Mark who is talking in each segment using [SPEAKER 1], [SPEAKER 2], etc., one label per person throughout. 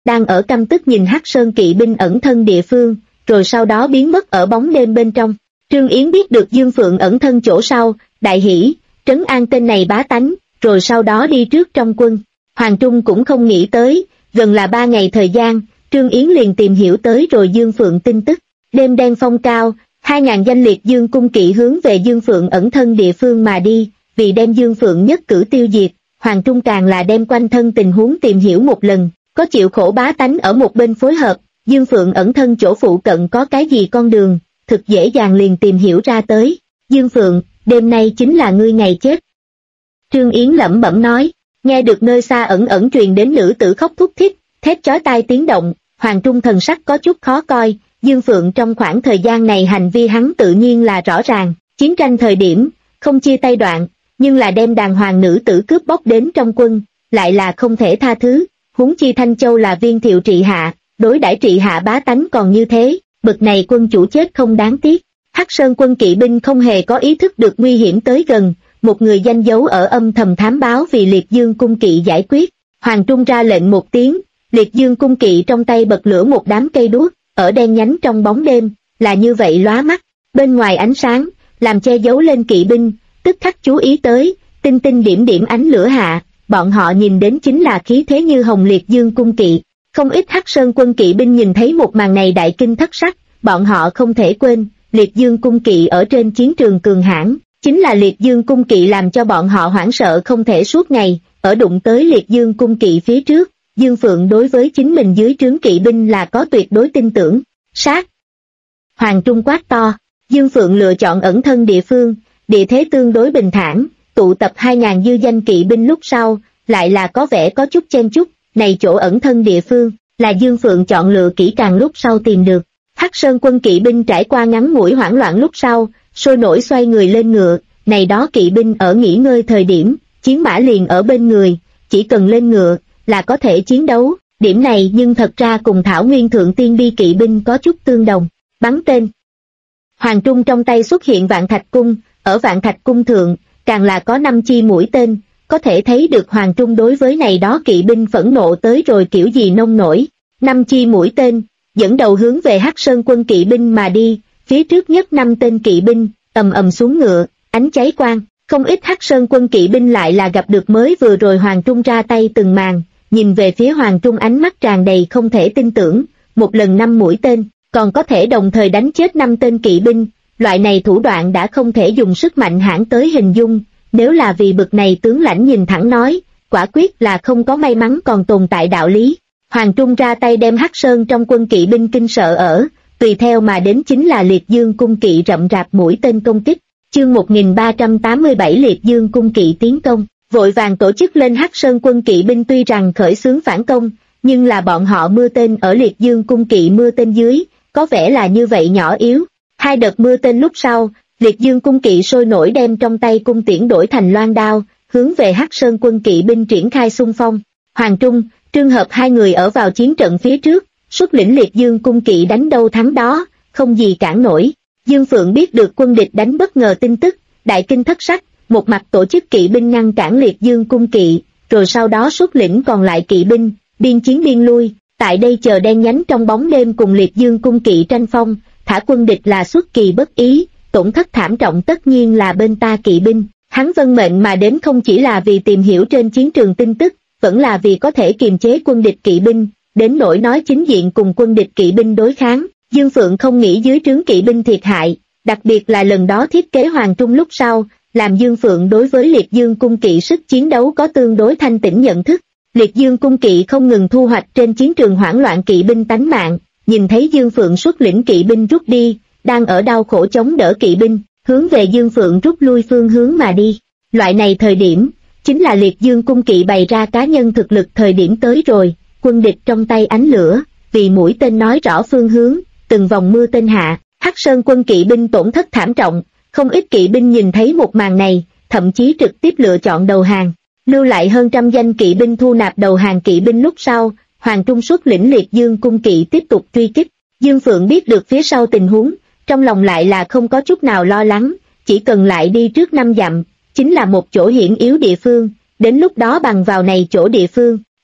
[SPEAKER 1] đang ở căm tức nhìn Hắc Sơn kỵ binh ẩn thân địa phương, rồi sau đó biến mất ở bóng đêm bên trong. Trương Yến biết được Dương Phượng ẩn thân chỗ sau, đại hỉ, trấn an tên này bá tánh, rồi sau đó đi trước trong quân. Hoàng Trung cũng không nghĩ tới, gần là 3 ngày thời gian, Trương Yến liền tìm hiểu tới rồi Dương Phượng tin tức. Đêm đen phong cao, 2.000 danh liệt Dương cung kỵ hướng về Dương Phượng ẩn thân địa phương mà đi, vì đem Dương Phượng nhất cử tiêu diệt. Hoàng Trung càng là đem quanh thân tình huống tìm hiểu một lần, có chịu khổ bá tánh ở một bên phối hợp, Dương Phượng ẩn thân chỗ phụ cận có cái gì con đường, thực dễ dàng liền tìm hiểu ra tới. Dương Phượng, đêm nay chính là ngươi ngày chết. Trương Yến lẩm bẩm nói, nghe được nơi xa ẩn ẩn truyền đến nữ tử khóc thút thít, thét chói tai tiếng động, Hoàng Trung thần sắc có chút khó coi. Dương Phượng trong khoảng thời gian này hành vi hắn tự nhiên là rõ ràng, chiến tranh thời điểm, không chia tay đoạn, nhưng là đem đàng hoàng nữ tử cướp bóc đến trong quân, lại là không thể tha thứ, huống chi Thanh Châu là viên thiệu trị hạ, đối đãi trị hạ bá tánh còn như thế, bực này quân chủ chết không đáng tiếc. Hắc Sơn quân kỵ binh không hề có ý thức được nguy hiểm tới gần, một người danh giấu ở âm thầm thám báo vì Liệt Dương cung kỵ giải quyết. Hoàng Trung ra lệnh một tiếng, Liệt Dương cung kỵ trong tay bật lửa một đám cây đuốc, ở đen nhánh trong bóng đêm, là như vậy lóa mắt, bên ngoài ánh sáng, làm che giấu lên kỵ binh, tức khắc chú ý tới, tinh tinh điểm điểm ánh lửa hạ, bọn họ nhìn đến chính là khí thế như hồng Liệt Dương cung kỵ. Không ít Hắc Sơn quân kỵ binh nhìn thấy một màn này đại kinh thất sắc, bọn họ không thể quên, Liệt Dương cung kỵ ở trên chiến trường cường hãn, chính là Liệt Dương cung kỵ làm cho bọn họ hoảng sợ không thể suốt ngày, ở đụng tới Liệt Dương cung kỵ phía trước, Dương Phượng đối với chính mình dưới trướng kỵ binh là có tuyệt đối tin tưởng. Sát! Hoàng Trung quát to, Dương Phượng lựa chọn ẩn thân địa phương, địa thế tương đối bình thản, tụ tập 2.000 dư danh kỵ binh lúc sau, lại là có vẻ có chút chen chúc, này chỗ ẩn thân địa phương, là Dương Phượng chọn lựa kỹ càng lúc sau tìm được. Hắc Sơn quân kỵ binh trải qua ngắn ngủi hoảng loạn lúc sau, sôi nổi xoay người lên ngựa, này đó kỵ binh ở nghỉ ngơi thời điểm, chiến mã liền ở bên người, chỉ cần lên ngựa, là có thể chiến đấu, điểm này nhưng thật ra cùng Thảo Nguyên Thượng Tiên Bi kỵ binh có chút tương đồng. Bắn tên. Hoàng Trung trong tay xuất hiện Vạn Thạch Cung, ở Vạn Thạch Cung thượng, càng là có 5 chi mũi tên, có thể thấy được Hoàng Trung đối với này đó kỵ binh phẫn nộ tới rồi kiểu gì nông nổi. 5 chi mũi tên, dẫn đầu hướng về Hắc Sơn quân kỵ binh mà đi, phía trước nhất 5 tên kỵ binh, ầm ầm xuống ngựa, ánh cháy quang, không ít Hắc Sơn quân kỵ binh lại là gặp được mới vừa rồi Hoàng Trung ra tay từng màn, nhìn về phía Hoàng Trung ánh mắt tràn đầy không thể tin tưởng, một lần 5 mũi tên, còn có thể đồng thời đánh chết 5 tên kỵ binh, loại này thủ đoạn đã không thể dùng sức mạnh hãn tới hình dung, nếu là vì bực này tướng lãnh nhìn thẳng nói, quả quyết là không có may mắn còn tồn tại đạo lý. Hoàng Trung ra tay đem Hắc Sơn trong quân kỵ binh kinh sợ ở, tùy theo mà đến chính là Liệt Dương cung kỵ rậm rạp mũi tên công kích. Chương 1387 Liệt Dương cung kỵ tiến công, vội vàng tổ chức lên Hắc Sơn quân kỵ binh tuy rằng khởi xướng phản công, nhưng là bọn họ mưa tên ở Liệt Dương cung kỵ mưa tên dưới, có vẻ là như vậy nhỏ yếu. 2 đợt mưa tên lúc sau, Liệt Dương cung kỵ sôi nổi đem trong tay cung tiễn đổi thành loan đao, hướng về Hắc Sơn quân kỵ binh triển khai xung phong. Hoàng Trung, Trương Hợp 2 người ở vào chiến trận phía trước, xuất lĩnh Liệt Dương cung kỵ đánh đâu thắng đó, không gì cản nổi. Dương Phượng biết được quân địch đánh bất ngờ tin tức, đại kinh thất sắc, một mặt tổ chức kỵ binh ngăn cản Liệt Dương cung kỵ, rồi sau đó xuất lĩnh còn lại kỵ binh, biên chiến biên lui, tại đây chờ đen nhánh trong bóng đêm cùng Liệt Dương cung kỵ tranh phong, thả quân địch là xuất kỳ bất ý, tổn thất thảm trọng tất nhiên là bên ta kỵ binh. Hắn vân mệnh mà đến không chỉ là vì tìm hiểu trên chiến trường tin tức, vẫn là vì có thể kiềm chế quân địch kỵ binh, đến nỗi nói chính diện cùng quân địch kỵ binh đối kháng. Dương Phượng không nghĩ dưới trướng kỵ binh thiệt hại, đặc biệt là lần đó thiết kế Hoàng Trung lúc sau, làm Dương Phượng đối với Liệt Dương cung kỵ sức chiến đấu có tương đối thanh tĩnh nhận thức. Liệt Dương cung kỵ không ngừng thu hoạch trên chiến trường hoảng loạn kỵ binh tánh mạng, nhìn thấy Dương Phượng xuất lĩnh kỵ binh rút đi, đang ở đau khổ chống đỡ kỵ binh, hướng về Dương Phượng rút lui phương hướng mà đi. Loại này thời điểm, chính là Liệt Dương cung kỵ bày ra cá nhân thực lực thời điểm tới rồi, quân địch trong tay ánh lửa, vì mũi tên nói rõ phương hướng, từng vòng mưa tên hạ, Hắc Sơn quân kỵ binh tổn thất thảm trọng, không ít kỵ binh nhìn thấy một màn này, thậm chí trực tiếp lựa chọn đầu hàng. Lưu lại hơn 100 danh kỵ binh thu nạp đầu hàng kỵ binh lúc sau, Hoàng Trung xuất lĩnh Liệt Dương cung kỵ tiếp tục truy kích. Dương Phượng biết được phía sau tình huống, trong lòng lại là không có chút nào lo lắng, chỉ cần lại đi trước 5 dặm, chính là một chỗ hiểm yếu địa phương, đến lúc đó bằng vào này chỗ địa phương,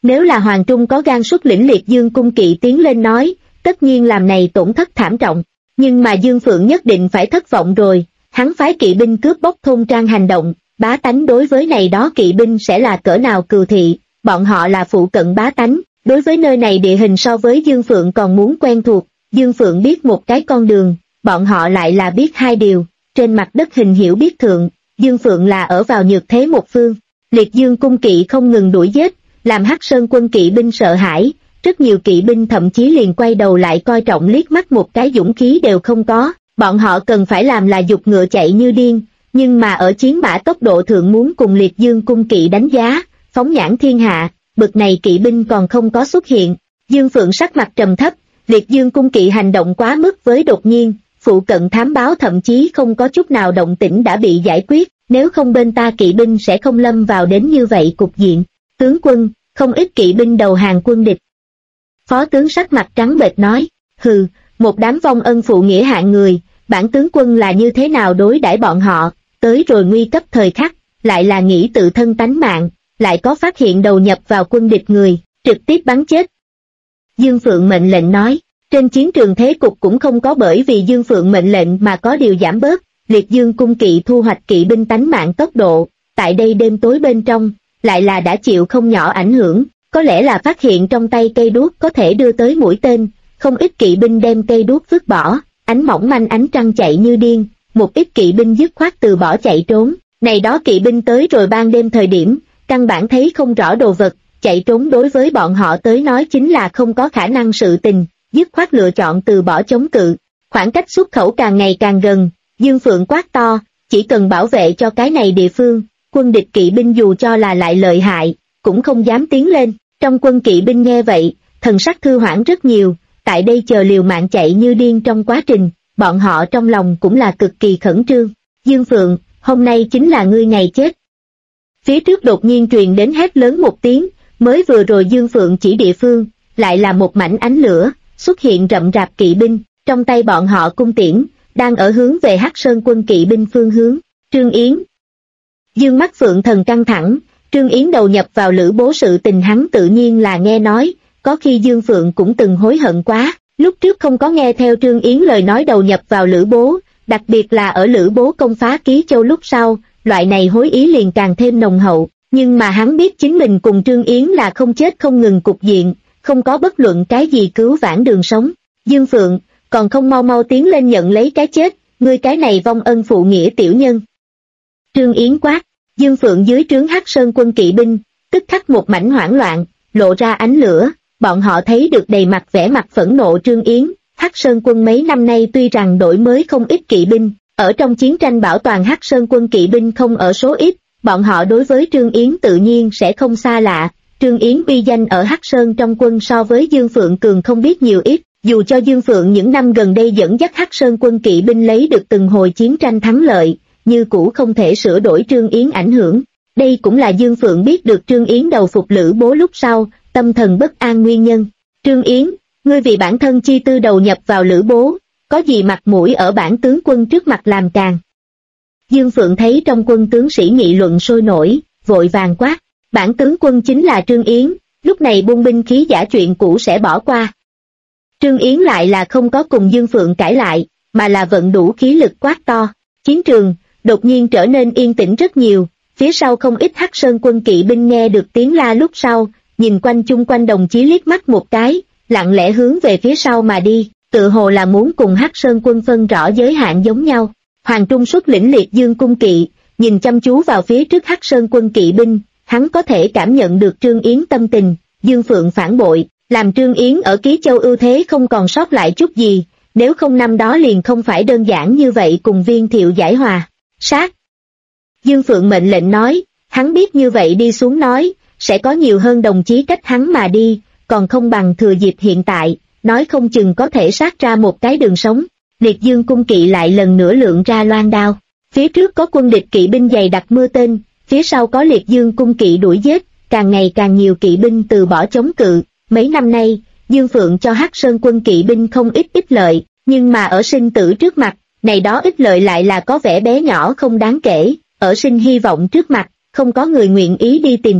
[SPEAKER 1] Nếu là Hoàng Trung có gan xuất lĩnh Liệt Dương cung kỵ tiến lên nói, tất nhiên làm này tổn thất thảm trọng. Nhưng mà Dương Phượng nhất định phải thất vọng rồi, hắn phái kỵ binh cướp bóc thôn trang hành động, bá tánh đối với này đó kỵ binh sẽ là cỡ nào cừu thị, bọn họ là phụ cận bá tánh, đối với nơi này địa hình so với Dương Phượng còn muốn quen thuộc, Dương Phượng biết một cái con đường, bọn họ lại là biết hai điều, trên mặt đất hình hiểu biết thượng, Dương Phượng là ở vào nhược thế một phương, Liệt Dương cung kỵ không ngừng đuổi giết, làm Hắc Sơn quân kỵ binh sợ hãi, rất nhiều kỵ binh thậm chí liền quay đầu lại coi trọng liếc mắt một cái dũng khí đều không có, bọn họ cần phải làm là giục ngựa chạy như điên, nhưng mà ở chiến mã tốc độ thượng muốn cùng Liệt Dương cung kỵ đánh giá, phóng nhãn thiên hạ, bực này kỵ binh còn không có xuất hiện. Dương Phượng sắc mặt trầm thấp, Liệt Dương cung kỵ hành động quá mức với đột nhiên, phụ cận thám báo thậm chí không có chút nào động tĩnh đã bị giải quyết, nếu không bên ta kỵ binh sẽ không lâm vào đến như vậy cục diện. Tướng quân, không ít kỵ binh đầu hàng quân địch. Phó tướng sắc mặt trắng bệch nói, hừ, một đám vong ân phụ nghĩa hạng người, bản tướng quân là như thế nào đối đãi bọn họ, tới rồi nguy cấp thời khắc, lại là nghĩ tự thân tánh mạng, lại có phát hiện đầu nhập vào quân địch người, trực tiếp bắn chết. Dương Phượng mệnh lệnh nói, trên chiến trường thế cục cũng không có bởi vì Dương Phượng mệnh lệnh mà có điều giảm bớt, Liệt Dương cung kỵ thu hoạch kỵ binh tánh mạng tốc độ, tại đây đêm tối bên trong, lại là đã chịu không nhỏ ảnh hưởng, có lẽ là phát hiện trong tay cây đuốc có thể đưa tới mũi tên, không ít kỵ binh đem cây đuốc vứt bỏ, ánh mỏng manh ánh trăng chạy như điên, một ít kỵ binh dứt khoát từ bỏ chạy trốn, này đó kỵ binh tới rồi ban đêm thời điểm, căn bản thấy không rõ đồ vật, chạy trốn đối với bọn họ tới nói chính là không có khả năng sự tình, dứt khoát lựa chọn từ bỏ chống cự, khoảng cách xuất khẩu càng ngày càng gần, Dương Phượng quát to, chỉ cần bảo vệ cho cái này địa phương, quân địch kỵ binh dù cho là lại lợi hại, cũng không dám tiến lên, trong quân kỵ binh nghe vậy, thần sắc thư hoãn rất nhiều, tại đây chờ liều mạng chạy như điên trong quá trình, bọn họ trong lòng cũng là cực kỳ khẩn trương, Dương Phượng, hôm nay chính là ngươi ngày chết. Phía trước đột nhiên truyền đến hét lớn một tiếng, mới vừa rồi Dương Phượng chỉ địa phương, lại là một mảnh ánh lửa, xuất hiện rậm rạp kỵ binh, trong tay bọn họ cung tiễn, đang ở hướng về Hắc Sơn quân kỵ binh phương hướng, Trương Yến. Dương mắt Phượng thần căng thẳng, Trương Yến đầu nhập vào Lữ Bố sự tình hắn tự nhiên là nghe nói, có khi Dương Phượng cũng từng hối hận quá, lúc trước không có nghe theo Trương Yến lời nói đầu nhập vào Lữ Bố, đặc biệt là ở Lữ Bố công phá Ký Châu lúc sau, loại này hối ý liền càng thêm nồng hậu, nhưng mà hắn biết chính mình cùng Trương Yến là không chết không ngừng cục diện, không có bất luận cái gì cứu vãn đường sống. Dương Phượng, còn không mau mau tiến lên nhận lấy cái chết, ngươi cái này vong ân phụ nghĩa tiểu nhân. Trương Yến quát, Dương Phượng dưới trướng Hắc Sơn quân kỵ binh, tức khắc một mảnh hoảng loạn, lộ ra ánh lửa, bọn họ thấy được đầy mặt vẻ mặt phẫn nộ Trương Yến. Hắc Sơn quân mấy năm nay tuy rằng đổi mới không ít kỵ binh, ở trong chiến tranh bảo toàn Hắc Sơn quân kỵ binh không ở số ít, bọn họ đối với Trương Yến tự nhiên sẽ không xa lạ. Trương Yến uy danh ở Hắc Sơn trong quân so với Dương Phượng cường không biết nhiều ít, dù cho Dương Phượng những năm gần đây dẫn dắt Hắc Sơn quân kỵ binh lấy được từng hồi chiến tranh thắng lợi, như cũ không thể sửa đổi Trương Yến ảnh hưởng. Đây cũng là Dương Phượng biết được Trương Yến đầu phục Lữ Bố lúc sau, tâm thần bất an nguyên nhân. Trương Yến, ngươi vì bản thân chi tư đầu nhập vào Lữ Bố, có gì mặt mũi ở bản tướng quân trước mặt làm càn. Dương Phượng thấy trong quân tướng sĩ nghị luận sôi nổi, vội vàng quát, bản tướng quân chính là Trương Yến, lúc này buông binh khí giả chuyện cũ sẽ bỏ qua. Trương Yến lại là không có cùng Dương Phượng cãi lại, mà là vận đủ khí lực quát to. Chiến trường đột nhiên trở nên yên tĩnh rất nhiều, phía sau không ít Hắc Sơn quân kỵ binh nghe được tiếng la lúc sau, nhìn quanh chung quanh đồng chí liếc mắt một cái, lặng lẽ hướng về phía sau mà đi, tự hồ là muốn cùng Hắc Sơn quân phân rõ giới hạn giống nhau. Hoàng Trung xuất lĩnh Liệt Dương cung kỵ, nhìn chăm chú vào phía trước Hắc Sơn quân kỵ binh, hắn có thể cảm nhận được Trương Yến tâm tình, Dương Phượng phản bội, làm Trương Yến ở Ký Châu ưu thế không còn sót lại chút gì, nếu không năm đó liền không phải đơn giản như vậy cùng Viên Thiệu giải hòa. Sát! Dương Phượng mệnh lệnh nói, hắn biết như vậy đi xuống nói, sẽ có nhiều hơn đồng chí cách hắn mà đi, còn không bằng thừa dịp hiện tại, nói không chừng có thể sát ra một cái đường sống. Liệt Dương cung kỵ lại lần nữa lượng ra loan đao, phía trước có quân địch kỵ binh dày đặc mưa tên, phía sau có Liệt Dương cung kỵ đuổi giết, càng ngày càng nhiều kỵ binh từ bỏ chống cự. Mấy năm nay, Dương Phượng cho Hắc Sơn quân kỵ binh không ít ích lợi, nhưng mà ở sinh tử trước mặt, này đó ích lợi lại là có vẻ bé nhỏ không đáng kể, ở sinh hy vọng trước mặt, không có người nguyện ý đi tìm chết,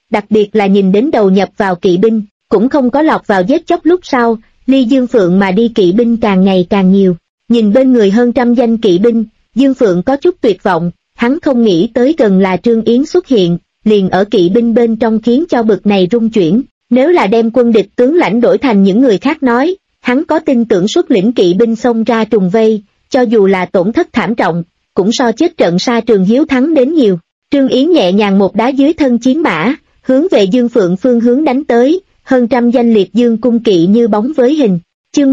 [SPEAKER 1] đặc biệt là nhìn đến đầu nhập vào kỵ binh, cũng không có lọt vào giết chóc lúc sau, ly Dương Phượng mà đi kỵ binh càng ngày càng nhiều. Nhìn bên người hơn 100 danh kỵ binh, Dương Phượng có chút tuyệt vọng, hắn không nghĩ tới gần là Trương Yến xuất hiện, liền ở kỵ binh bên trong khiến cho bực này rung chuyển. Nếu là đem quân địch tướng lãnh đổi thành những người khác nói, hắn có tin tưởng xuất lĩnh kỵ binh xông ra trùng vây, cho dù là tổn thất thảm trọng, cũng so chết trận Sa Trường hiếu thắng đến nhiều. Trương Yến nhẹ nhàng một đá dưới thân chiến mã, hướng về Dương Phượng phương hướng đánh tới, hơn 100 danh liệt dương cung kỵ như bóng với hình. Chương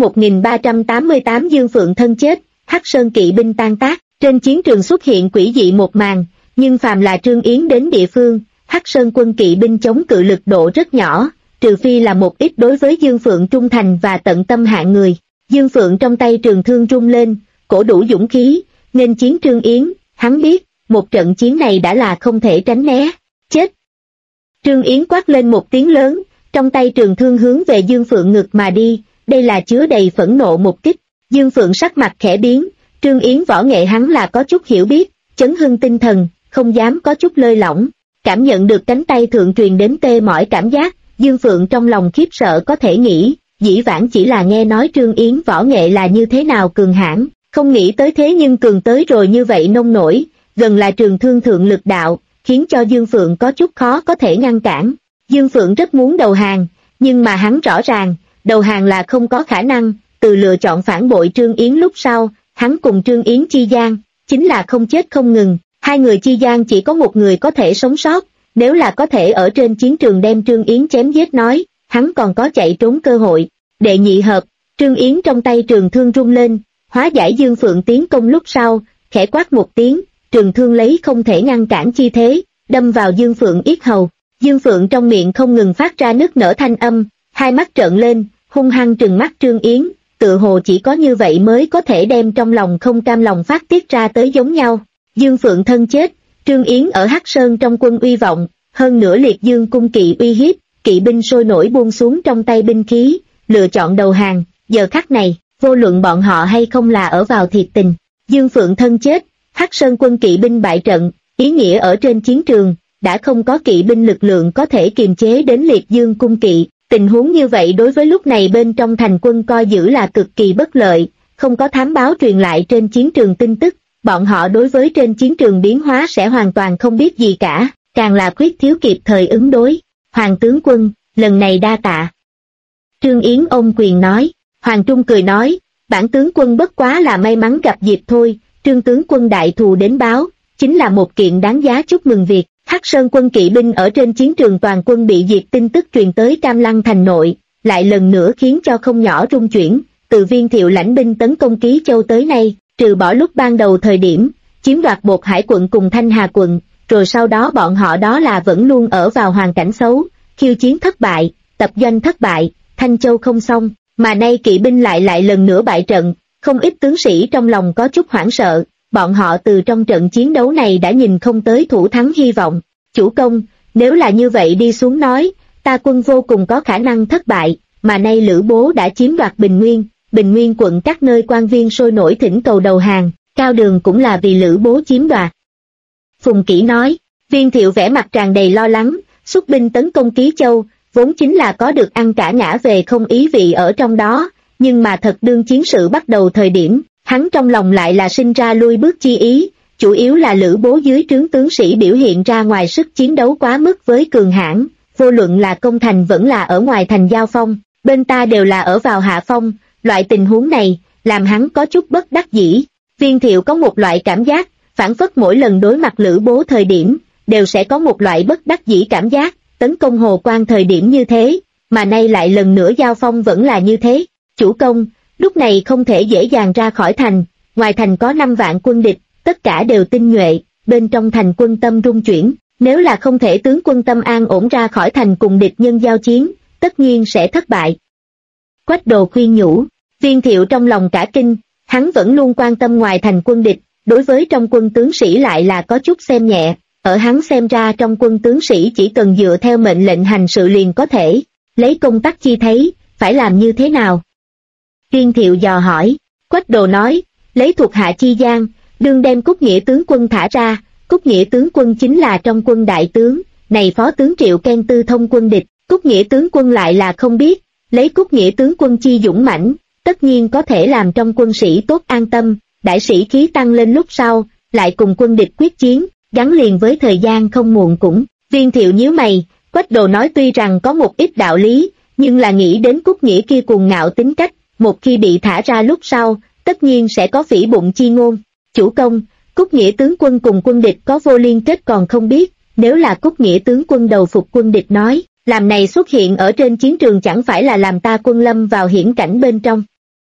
[SPEAKER 1] 1388 Dương Phượng thân chết, Hắc Sơn kỵ binh tan tác, trên chiến trường xuất hiện quỷ dị một màn, nhưng phàm là Trương Yến đến địa phương, Hắc Sơn quân kỵ binh chống cự lực độ rất nhỏ, trừ phi là một ít đối với Dương Phượng trung thành và tận tâm hạng người. Dương Phượng trong tay trường thương rung lên, cổ đủ dũng khí, nghênh chiến Trương Yến, hắn biết, một trận chiến này đã là không thể tránh né. Chết! Trương Yến quát lên một tiếng lớn, trong tay trường thương hướng về Dương Phượng ngực mà đi, đây là chứa đầy phẫn nộ một kích. Dương Phượng sắc mặt khẽ biến, Trương Yến võ nghệ hắn là có chút hiểu biết, chấn hưng tinh thần, không dám có chút lơi lỏng. Cảm nhận được cánh tay thượng truyền đến tê mỏi cảm giác, Dương Phượng trong lòng khiếp sợ có thể nghĩ, dĩ vãng chỉ là nghe nói Trương Yến võ nghệ là như thế nào cường hãn, không nghĩ tới thế nhưng cường tới rồi như vậy nông nổi, gần là trường thương thượng lực đạo, khiến cho Dương Phượng có chút khó có thể ngăn cản. Dương Phượng rất muốn đầu hàng, nhưng mà hắn rõ ràng, đầu hàng là không có khả năng, từ lựa chọn phản bội Trương Yến lúc sau, hắn cùng Trương Yến chi gian, chính là không chết không ngừng, hai người chi gian chỉ có một người có thể sống sót, nếu là có thể ở trên chiến trường đem Trương Yến chém giết nói, hắn còn có chạy trốn cơ hội. Đệ nhị hợp, Trương Yến trong tay trường thương rung lên, hóa giải Dương Phượng tiến công lúc sau, khẽ quát một tiếng, trường thương lấy không thể ngăn cản chi thế, đâm vào Dương Phượng yết hầu. Dương Phượng trong miệng không ngừng phát ra nức nở thanh âm, hai mắt trợn lên, hung hăng trừng mắt Trương Yến, tự hồ chỉ có như vậy mới có thể đem trong lòng không cam lòng phát tiết ra tới giống nhau. Dương Phượng thân chết, Trương Yến ở Hắc Sơn trong quân uy vọng, hơn nữa liệt dương cung kỵ uy hiếp, kỵ binh sôi nổi buông xuống trong tay binh khí, lựa chọn đầu hàng. Giờ khắc này, vô luận bọn họ hay không là ở vào thiệt tình. Dương Phượng thân chết, Hắc Sơn quân kỵ binh bại trận, ý nghĩa ở trên chiến trường, đã không có kỵ binh lực lượng có thể kiềm chế đến liệt dương cung kỵ. Tình huống như vậy đối với lúc này bên trong thành quân coi giữ là cực kỳ bất lợi, không có thám báo truyền lại trên chiến trường tin tức, bọn họ đối với trên chiến trường biến hóa sẽ hoàn toàn không biết gì cả, càng là khuyết thiếu kịp thời ứng đối. Hoàng tướng quân, lần này đa tạ. Trương Yến ôm quyền nói. Hoàng Trung cười nói, bản tướng quân bất quá là may mắn gặp dịp thôi, Trương tướng quân đại thù đến báo, chính là một kiện đáng giá chúc mừng việc. Hắc Sơn quân kỵ binh ở trên chiến trường toàn quân bị diệt tin tức truyền tới Cam Lăng thành nội, lại lần nữa khiến cho không nhỏ rung chuyển, từ Viên Thiệu lãnh binh tấn công Ký Châu tới nay, trừ bỏ lúc ban đầu thời điểm, chiếm đoạt Bột Hải quận cùng Thanh Hà quận, rồi sau đó bọn họ đó là vẫn luôn ở vào hoàn cảnh xấu, khiêu chiến thất bại, tập doanh thất bại, Thanh Châu không xong, mà nay kỵ binh lại lần nữa bại trận, không ít tướng sĩ trong lòng có chút hoảng sợ. Bọn họ từ trong trận chiến đấu này đã nhìn không tới thủ thắng hy vọng. Chủ công, nếu là như vậy đi xuống nói, ta quân vô cùng có khả năng thất bại, mà nay Lữ Bố đã chiếm đoạt Bình Nguyên quận các nơi quan viên sôi nổi thỉnh cầu đầu hàng, Cao Đường cũng là vì Lữ Bố chiếm đoạt. Phùng Kỷ nói, Viên Thiệu vẻ mặt tràn đầy lo lắng, xuất binh tấn công Ký Châu, vốn chính là có được ăn cả ngã về không ý vị ở trong đó, nhưng mà thật đương chiến sự bắt đầu thời điểm, hắn trong lòng lại là sinh ra lui bước chi ý, chủ yếu là Lữ Bố dưới trướng tướng sĩ biểu hiện ra ngoài sức chiến đấu quá mức với cường hãn, vô luận là công thành vẫn là ở ngoài thành giao phong, bên ta đều là ở vào hạ phong, loại tình huống này, làm hắn có chút bất đắc dĩ. Viên Thiệu có một loại cảm giác, phản phất mỗi lần đối mặt Lữ Bố thời điểm, đều sẽ có một loại bất đắc dĩ cảm giác, tấn công Hồ Quan thời điểm như thế, mà nay lại lần nữa giao phong vẫn là như thế. Chủ công, lúc này không thể dễ dàng ra khỏi thành, ngoài thành có 5 vạn quân địch, tất cả đều tinh nhuệ, bên trong thành quân tâm rung chuyển, nếu là không thể tướng quân tâm an ổn ra khỏi thành cùng địch nhân giao chiến, tất nhiên sẽ thất bại. Quách Đồ khuyên nhủ, Viên Thiệu trong lòng cả kinh, hắn vẫn luôn quan tâm ngoài thành quân địch, đối với trong quân tướng sĩ lại là có chút xem nhẹ, ở hắn xem ra trong quân tướng sĩ chỉ cần dựa theo mệnh lệnh hành sự liền có thể, lấy công tắc chi thấy, phải làm như thế nào? Viên Thiệu dò hỏi, Quách Đồ nói, lấy thuộc hạ chi gian, đương đem Cúc Nghĩa tướng quân thả ra, Cúc Nghĩa tướng quân chính là trong quân đại tướng, này Phó tướng Triệu khen tư thông quân địch, Cúc Nghĩa tướng quân lại là không biết, lấy Cúc Nghĩa tướng quân chi dũng mãnh, tất nhiên có thể làm trong quân sĩ tốt an tâm, đại sĩ khí tăng lên lúc sau, lại cùng quân địch quyết chiến, gắn liền với thời gian không muộn cũng. Viên Thiệu nhíu mày, Quách Đồ nói tuy rằng có một ít đạo lý, nhưng là nghĩ đến Cúc Nghĩa kia cuồng ngạo tính cách, một khi bị thả ra lúc sau, tất nhiên sẽ có phỉ bụng chi ngôn. Chủ công, Cúc Nghĩa tướng quân cùng quân địch có vô liên kết còn không biết, nếu là Cúc Nghĩa tướng quân đầu phục quân địch nói, làm này xuất hiện ở trên chiến trường chẳng phải là làm ta quân lâm vào hiểm cảnh bên trong.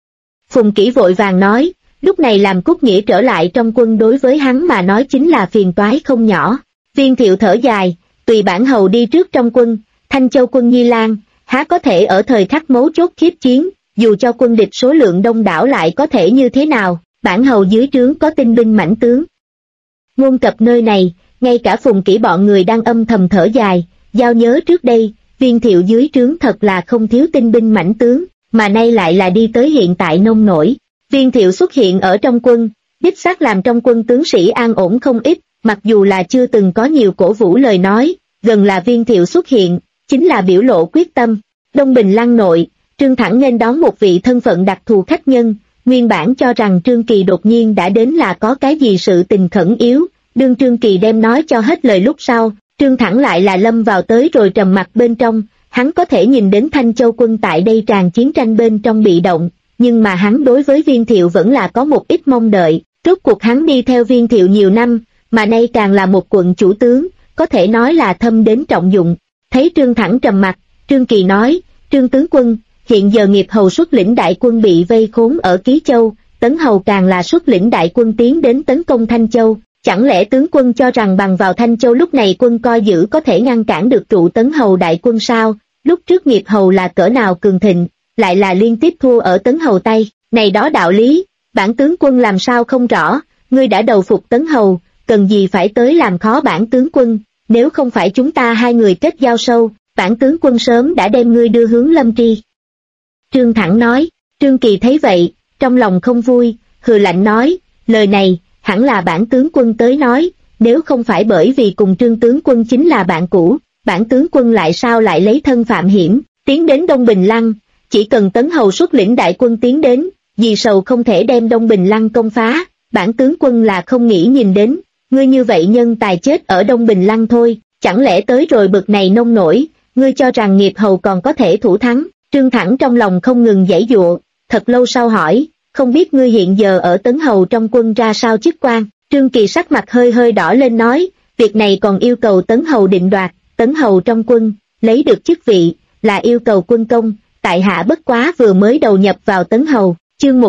[SPEAKER 1] Phùng Kỷ vội vàng nói, lúc này làm Cúc Nghĩa trở lại trong quân đối với hắn mà nói chính là phiền toái không nhỏ. Viên Thiệu thở dài, tùy bản hầu đi trước trong quân, Thanh Châu quân Nhi Lan, há có thể ở thời khắc mấu chốt khiếp chiến, dù cho quân địch số lượng đông đảo lại có thể như thế nào, bản hầu dưới trướng có tinh binh mãnh tướng. Ngôn cập nơi này, ngay cả Phùng Kỷ bọn người đang âm thầm thở dài, giao nhớ trước đây, Viên Thiệu dưới trướng thật là không thiếu tinh binh mãnh tướng, mà nay lại là đi tới hiện tại nông nổi. Viên Thiệu xuất hiện ở trong quân, đích xác làm trong quân tướng sĩ an ổn không ít, mặc dù là chưa từng có nhiều cổ vũ lời nói, gần là Viên Thiệu xuất hiện, chính là biểu lộ quyết tâm. Đông Bình Lăng nội, Trương Thẳng nên đón một vị thân phận đặc thù khách nhân, nguyên bản cho rằng Trương Kỳ đột nhiên đã đến là có cái gì sự tình khẩn yếu, đương Trương Kỳ đem nói cho hết lời lúc sau, Trương Thẳng lại là lâm vào tới rồi trầm mặc bên trong, hắn có thể nhìn đến Thanh Châu quân tại đây tràn chiến tranh bên trong bị động, nhưng mà hắn đối với Viên Thiệu vẫn là có một ít mong đợi, rốt cuộc hắn đi theo Viên Thiệu nhiều năm, mà nay càng là một quận chủ tướng, có thể nói là thâm đến trọng dụng. Thấy Trương Thẳng trầm mặc, Trương Kỳ nói, Trương tướng quân, hiện giờ Nghiệp hầu xuất lĩnh đại quân bị vây khốn ở Ký Châu, Tấn hầu càng là xuất lĩnh đại quân tiến đến tấn công Thanh Châu, chẳng lẽ tướng quân cho rằng bằng vào Thanh Châu lúc này quân coi giữ có thể ngăn cản được trụ Tấn hầu đại quân sao? Lúc trước Nghiệp hầu là cỡ nào cường thịnh, lại là liên tiếp thua ở Tấn hầu tay, này đó đạo lý, bản tướng quân làm sao không rõ, ngươi đã đầu phục Tấn hầu, cần gì phải tới làm khó bản tướng quân, nếu không phải chúng ta hai người kết giao sâu, bản tướng quân sớm đã đem ngươi đưa hướng Lâm Tri. Trương Thẳng nói, Trương Kỳ thấy vậy, trong lòng không vui, hừ lạnh nói, lời này, hẳn là bản tướng quân tới nói, nếu không phải bởi vì cùng Trương tướng quân chính là bạn cũ, bản tướng quân lại sao lại lấy thân phạm hiểm, tiến đến Đông Bình Lăng, chỉ cần Tấn hầu xuất lĩnh đại quân tiến đến, vì sầu không thể đem Đông Bình Lăng công phá, bản tướng quân là không nghĩ nhìn đến, ngươi như vậy nhân tài chết ở Đông Bình Lăng thôi, chẳng lẽ tới rồi bực này nông nổi, ngươi cho rằng Nghiệp hầu còn có thể thủ thắng. Trương Thẳng trong lòng không ngừng giãy giụa, thật lâu sau hỏi, không biết ngươi hiện giờ ở Tấn hầu trong quân ra sao chức quan. Trương Kỳ sắc mặt hơi hơi đỏ lên nói, việc này còn yêu cầu Tấn hầu định đoạt, Tấn hầu trong quân, lấy được chức vị, là yêu cầu quân công, tại hạ bất quá vừa mới đầu nhập vào Tấn hầu. Chương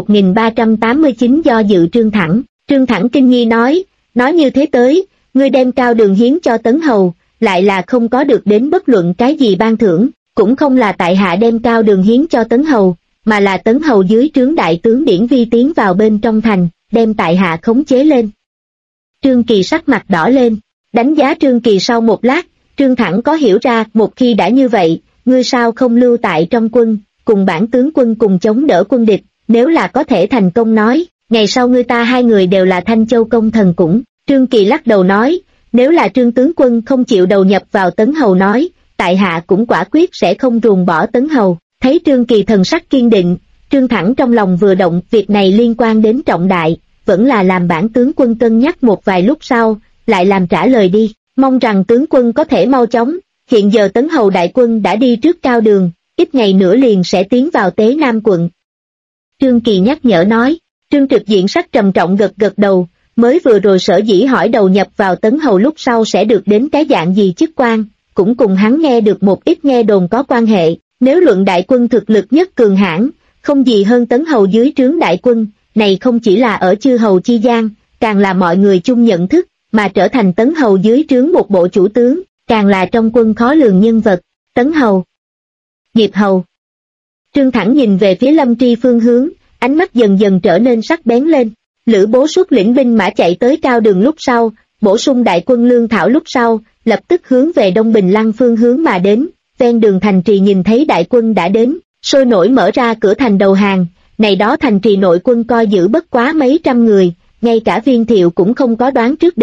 [SPEAKER 1] 1389 do dự Trương Thẳng. Trương Thẳng kinh nghi nói như thế tới, ngươi đem cao đường hiến cho Tấn hầu, lại là không có được đến bất luận cái gì ban thưởng, cũng không là tại hạ đem cao đường hiến cho Tấn hầu, mà là Tấn hầu dưới trướng đại tướng Điển Vi tiến vào bên trong thành, đem tại hạ khống chế lên. Trương Kỳ sắc mặt đỏ lên, đánh giá Trương Kỳ sau một lát, Trương Thẳng có hiểu ra, một khi đã như vậy, ngươi sao không lưu tại trong quân, cùng bản tướng quân cùng chống đỡ quân địch, nếu là có thể thành công nói, ngày sau ngươi ta hai người đều là Thanh Châu công thần cũng. Trương Kỳ lắc đầu nói, nếu là Trương tướng quân không chịu đầu nhập vào Tấn hầu nói, tại hạ cũng quả quyết sẽ không ruồng bỏ Tấn hầu. Thấy Trương Kỳ thần sắc kiên định, Trương Thẳng trong lòng vừa động, việc này liên quan đến trọng đại, vẫn là làm bản tướng quân cân nhắc một vài lúc sau, lại làm trả lời đi, mong rằng tướng quân có thể mau chóng, hiện giờ Tấn hầu đại quân đã đi trước cao đường, ít ngày nữa liền sẽ tiến vào Tế Nam quận. Trương Kỳ nhắc nhở nói, Trương Trực diện sắc trầm trọng gật gật đầu, mới vừa rồi sở dĩ hỏi đầu nhập vào Tấn hầu lúc sau sẽ được đến cái dạng gì chức quan, cũng cùng hắn nghe được một ít nghe đồn có quan hệ, nếu luận đại quân thực lực nhất cường hãn, không gì hơn Tấn hầu dưới trướng đại quân, này không chỉ là ở chư hầu chi gian, càng là mọi người chung nhận thức, mà trở thành Tấn hầu dưới trướng một bộ chủ tướng, càng là trong quân khó lường nhân vật. Tấn hầu, Nghiệp hầu. Trương Thẳng nhìn về phía Lâm Tri phương hướng, ánh mắt dần dần trở nên sắc bén lên. Lữ Bố xuất lĩnh binh mã chạy tới cao đường lúc sau, bổ sung đại quân lương thảo lúc sau, lập tức hướng về Đông Bình Lăng phương hướng mà đến. Ven đường thành trì nhìn thấy đại quân đã đến, sôi nổi mở ra cửa thành đầu hàng. Này đó thành trì nội quân coi giữ bất quá mấy trăm người, ngay cả Viên Thiệu cũng không có đoán trước đến,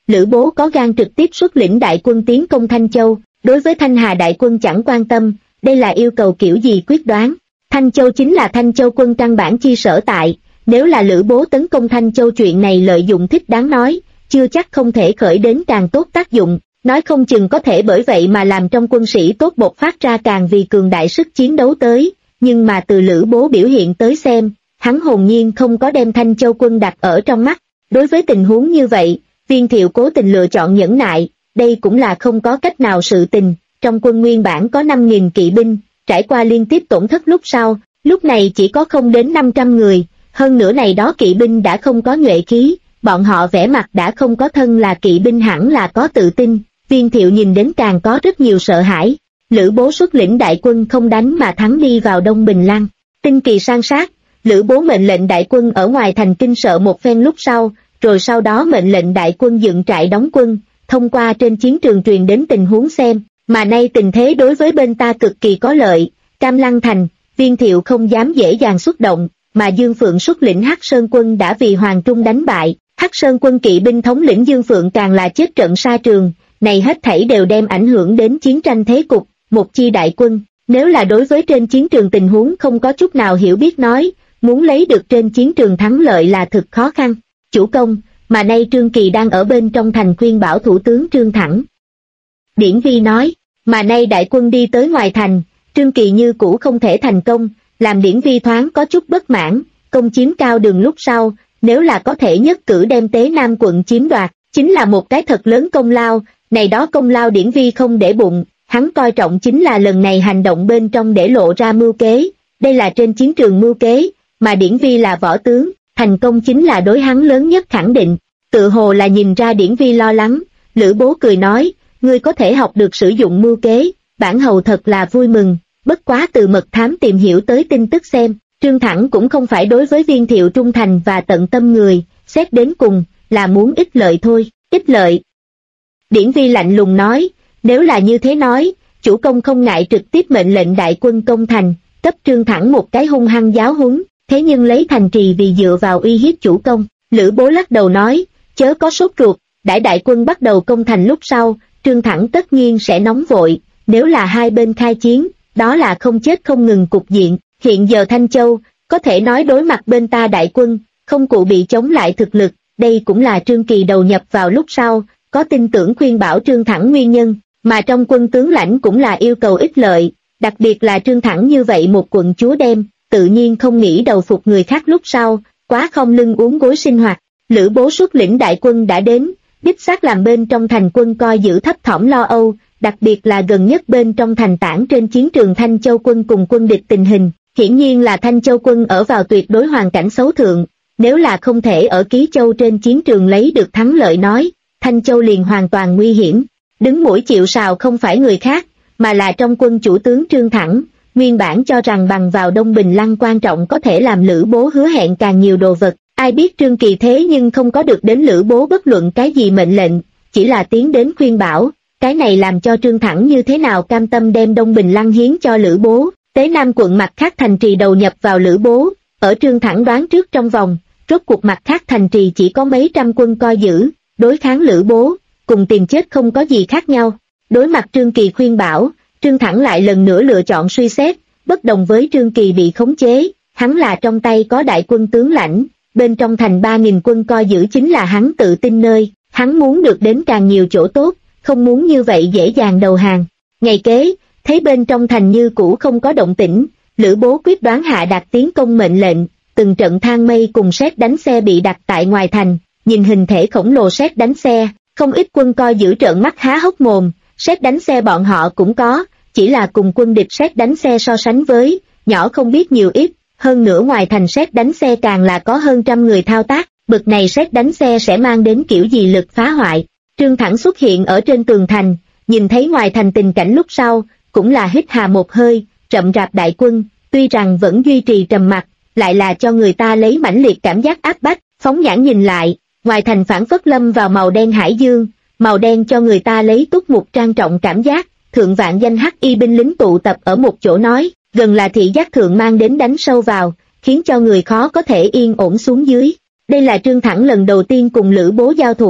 [SPEAKER 1] Lữ Bố có gan trực tiếp xuất lĩnh đại quân tiến công Thanh Châu, đối với Thanh Hà đại quân chẳng quan tâm, đây là yêu cầu kiểu gì quyết đoán. Thanh Châu chính là Thanh Châu quân căn bản chi sở tại, nếu là Lữ Bố tấn công Thanh Châu chuyện này lợi dụng thích đáng nói, chưa chắc không thể khởi đến càng tốt tác dụng, nói không chừng có thể bởi vậy mà làm trong quân sĩ tốt bộc phát ra càng vì cường đại sức chiến đấu tới, nhưng mà từ Lữ Bố biểu hiện tới xem, hắn hồn nhiên không có đem Thanh Châu quân đặt ở trong mắt. Đối với tình huống như vậy, Viên Thiệu cố tình lựa chọn nhẫn nại, đây cũng là không có cách nào sự tình, trong quân nguyên bản có 5.000 kỵ binh, trải qua liên tiếp tổn thất lúc sau, lúc này chỉ có không đến 500 người, hơn nữa này đó kỵ binh đã không có nhuệ khí, bọn họ vẻ mặt đã không có thân là kỵ binh hẳn là có tự tin, Viên Thiệu nhìn đến càng có rất nhiều sợ hãi. Lữ Bố xuất lĩnh đại quân không đánh mà thắng đi vào Đông Bình Lăng, tinh kỳ san sát, Lữ Bố mệnh lệnh đại quân ở ngoài thành kinh sợ một phen lúc sau, rồi sau đó mệnh lệnh đại quân dựng trại đóng quân, thông qua trên chiến trường truyền đến tình huống xem, mà nay tình thế đối với bên ta cực kỳ có lợi, Cam Lăng thành, Viên Thiệu không dám dễ dàng xuất động, mà Dương Phượng xuất lĩnh Hắc Sơn quân đã vì Hoàng Trung đánh bại, Hắc Sơn quân kỵ binh thống lĩnh Dương Phượng càng là chết trận sa trường, này hết thảy đều đem ảnh hưởng đến chiến tranh thế cục, một chi đại quân, nếu là đối với trên chiến trường tình huống không có chút nào hiểu biết nói, muốn lấy được trên chiến trường thắng lợi là thực khó khăn. Chủ công, mà nay Trương Kỳ đang ở bên trong thành khuyên bảo thủ tướng Trương Thẳng. Điển Vi nói, mà nay đại quân đi tới ngoài thành, Trương Kỳ như cũ không thể thành công, làm Điển Vi thoáng có chút bất mãn, công chiếm Cao Đường lúc sau, nếu là có thể nhất cử đem Tế Nam quận chiếm đoạt, chính là một cái thật lớn công lao, này đó công lao Điển Vi không để bụng, hắn coi trọng chính là lần này hành động bên trong để lộ ra mưu kế, đây là trên chiến trường mưu kế, mà Điển Vi là võ tướng, thành công chính là đối hắn lớn nhất khẳng định, tự hồ là nhìn ra Điển Vi lo lắng, Lữ Bố cười nói, ngươi có thể học được sử dụng mưu kế, bản hầu thật là vui mừng, bất quá từ mật thám tìm hiểu tới tin tức xem, Trương Thẳng cũng không phải đối với Viên Thiệu trung thành và tận tâm người, xét đến cùng, là muốn ích lợi thôi, ích lợi. Điển Vi lạnh lùng nói, nếu là như thế nói, chủ công không ngại trực tiếp mệnh lệnh đại quân công thành, cấp Trương Thẳng một cái hung hăng giáo huấn, thế nhưng lấy thành trì vì dựa vào uy hiếp chủ công, Lữ Bố lắc đầu nói, chớ có sốt ruột, đại quân bắt đầu công thành lúc sau, Trương Thẳng tất nhiên sẽ nóng vội, nếu là hai bên khai chiến, đó là không chết không ngừng cục diện, hiện giờ Thanh Châu, có thể nói đối mặt bên ta đại quân, không cụ bị chống lại thực lực, đây cũng là Trương Kỳ đầu nhập vào lúc sau, có tin tưởng khuyên bảo Trương Thẳng nguyên nhân, mà trong quân tướng lãnh cũng là yêu cầu ích lợi, đặc biệt là Trương Thẳng như vậy một quận chúa đem, tự nhiên không nghĩ đầu phục người khác lúc sau, quá không lưng uống gối sinh hoạt. Lữ Bố xuất lĩnh đại quân đã đến, đích xác làm bên trong thành quân coi giữ thấp thỏm lo âu, đặc biệt là gần nhất bên trong thành tản trên chiến trường Thanh Châu quân cùng quân địch tình hình, hiển nhiên là Thanh Châu quân ở vào tuyệt đối hoàn cảnh xấu thượng, nếu là không thể ở Ký Châu trên chiến trường lấy được thắng lợi nói, Thanh Châu liền hoàn toàn nguy hiểm. Đứng mũi chịu sào không phải người khác, mà là trong quân chủ tướng Trương Thẳng, nguyên bản cho rằng bằng vào Đông Bình Lăng quan trọng có thể làm Lữ Bố hứa hẹn càng nhiều đồ vật, ai biết Trương Kỳ thế nhưng không có được đến Lữ Bố bất luận cái gì mệnh lệnh, chỉ là tiến đến khuyên bảo, cái này làm cho Trương Thẳng như thế nào cam tâm đem Đông Bình Lăng hiến cho Lữ Bố, Tế Nam quận mặt khác thành trì đầu nhập vào Lữ Bố, ở Trương Thẳng đoán trước trong vòng, rốt cuộc mặt khác thành trì chỉ có mấy trăm quân coi giữ, đối kháng Lữ Bố, cùng tìm chết không có gì khác nhau. Đối mặt Trương Kỳ khuyên bảo, Trương Thẳng lại lần nữa lựa chọn suy xét, bất đồng với Trương Kỳ bị khống chế, hắn là trong tay có đại quân tướng lãnh, bên trong thành 3.000 quân coi giữ chính là hắn tự tin nơi, hắn muốn được đến càng nhiều chỗ tốt, không muốn như vậy dễ dàng đầu hàng. Ngày kế, thấy bên trong thành như cũ không có động tĩnh, Lữ Bố quyết đoán hạ đạt tiến công mệnh lệnh, từng trận thang mây cùng sét đánh xe bị đặt tại ngoài thành, nhìn hình thể khổng lồ sét đánh xe, không ít quân coi giữ trợn mắt há hốc mồm, sét đánh xe bọn họ cũng có, chỉ là cùng quân địch sét đánh xe so sánh với, nhỏ không biết nhiều ít, hơn nữa ngoài thành sét đánh xe càng là có hơn trăm người thao tác, bực này sét đánh xe sẽ mang đến kiểu gì lực phá hoại. Trương Thẳng xuất hiện ở trên tường thành, nhìn thấy ngoài thành tình cảnh lúc sau, cũng là hít hà một hơi, chậm rạp đại quân, tuy rằng vẫn duy trì trầm mặc, lại là cho người ta lấy mãnh liệt cảm giác áp bách, phóng nhãn nhìn lại, ngoài thành phản phất lâm vào màu đen hải dương, màu đen cho người ta lấy túc mục trang trọng cảm giác, thượng vạn danh hắc y binh lính tụ tập ở một chỗ nói, gần là thị giác thượng mang đến đánh sâu vào, khiến cho người khó có thể yên ổn xuống dưới. Đây là Trương Thẳng lần đầu tiên cùng Lữ Bố giao thủ,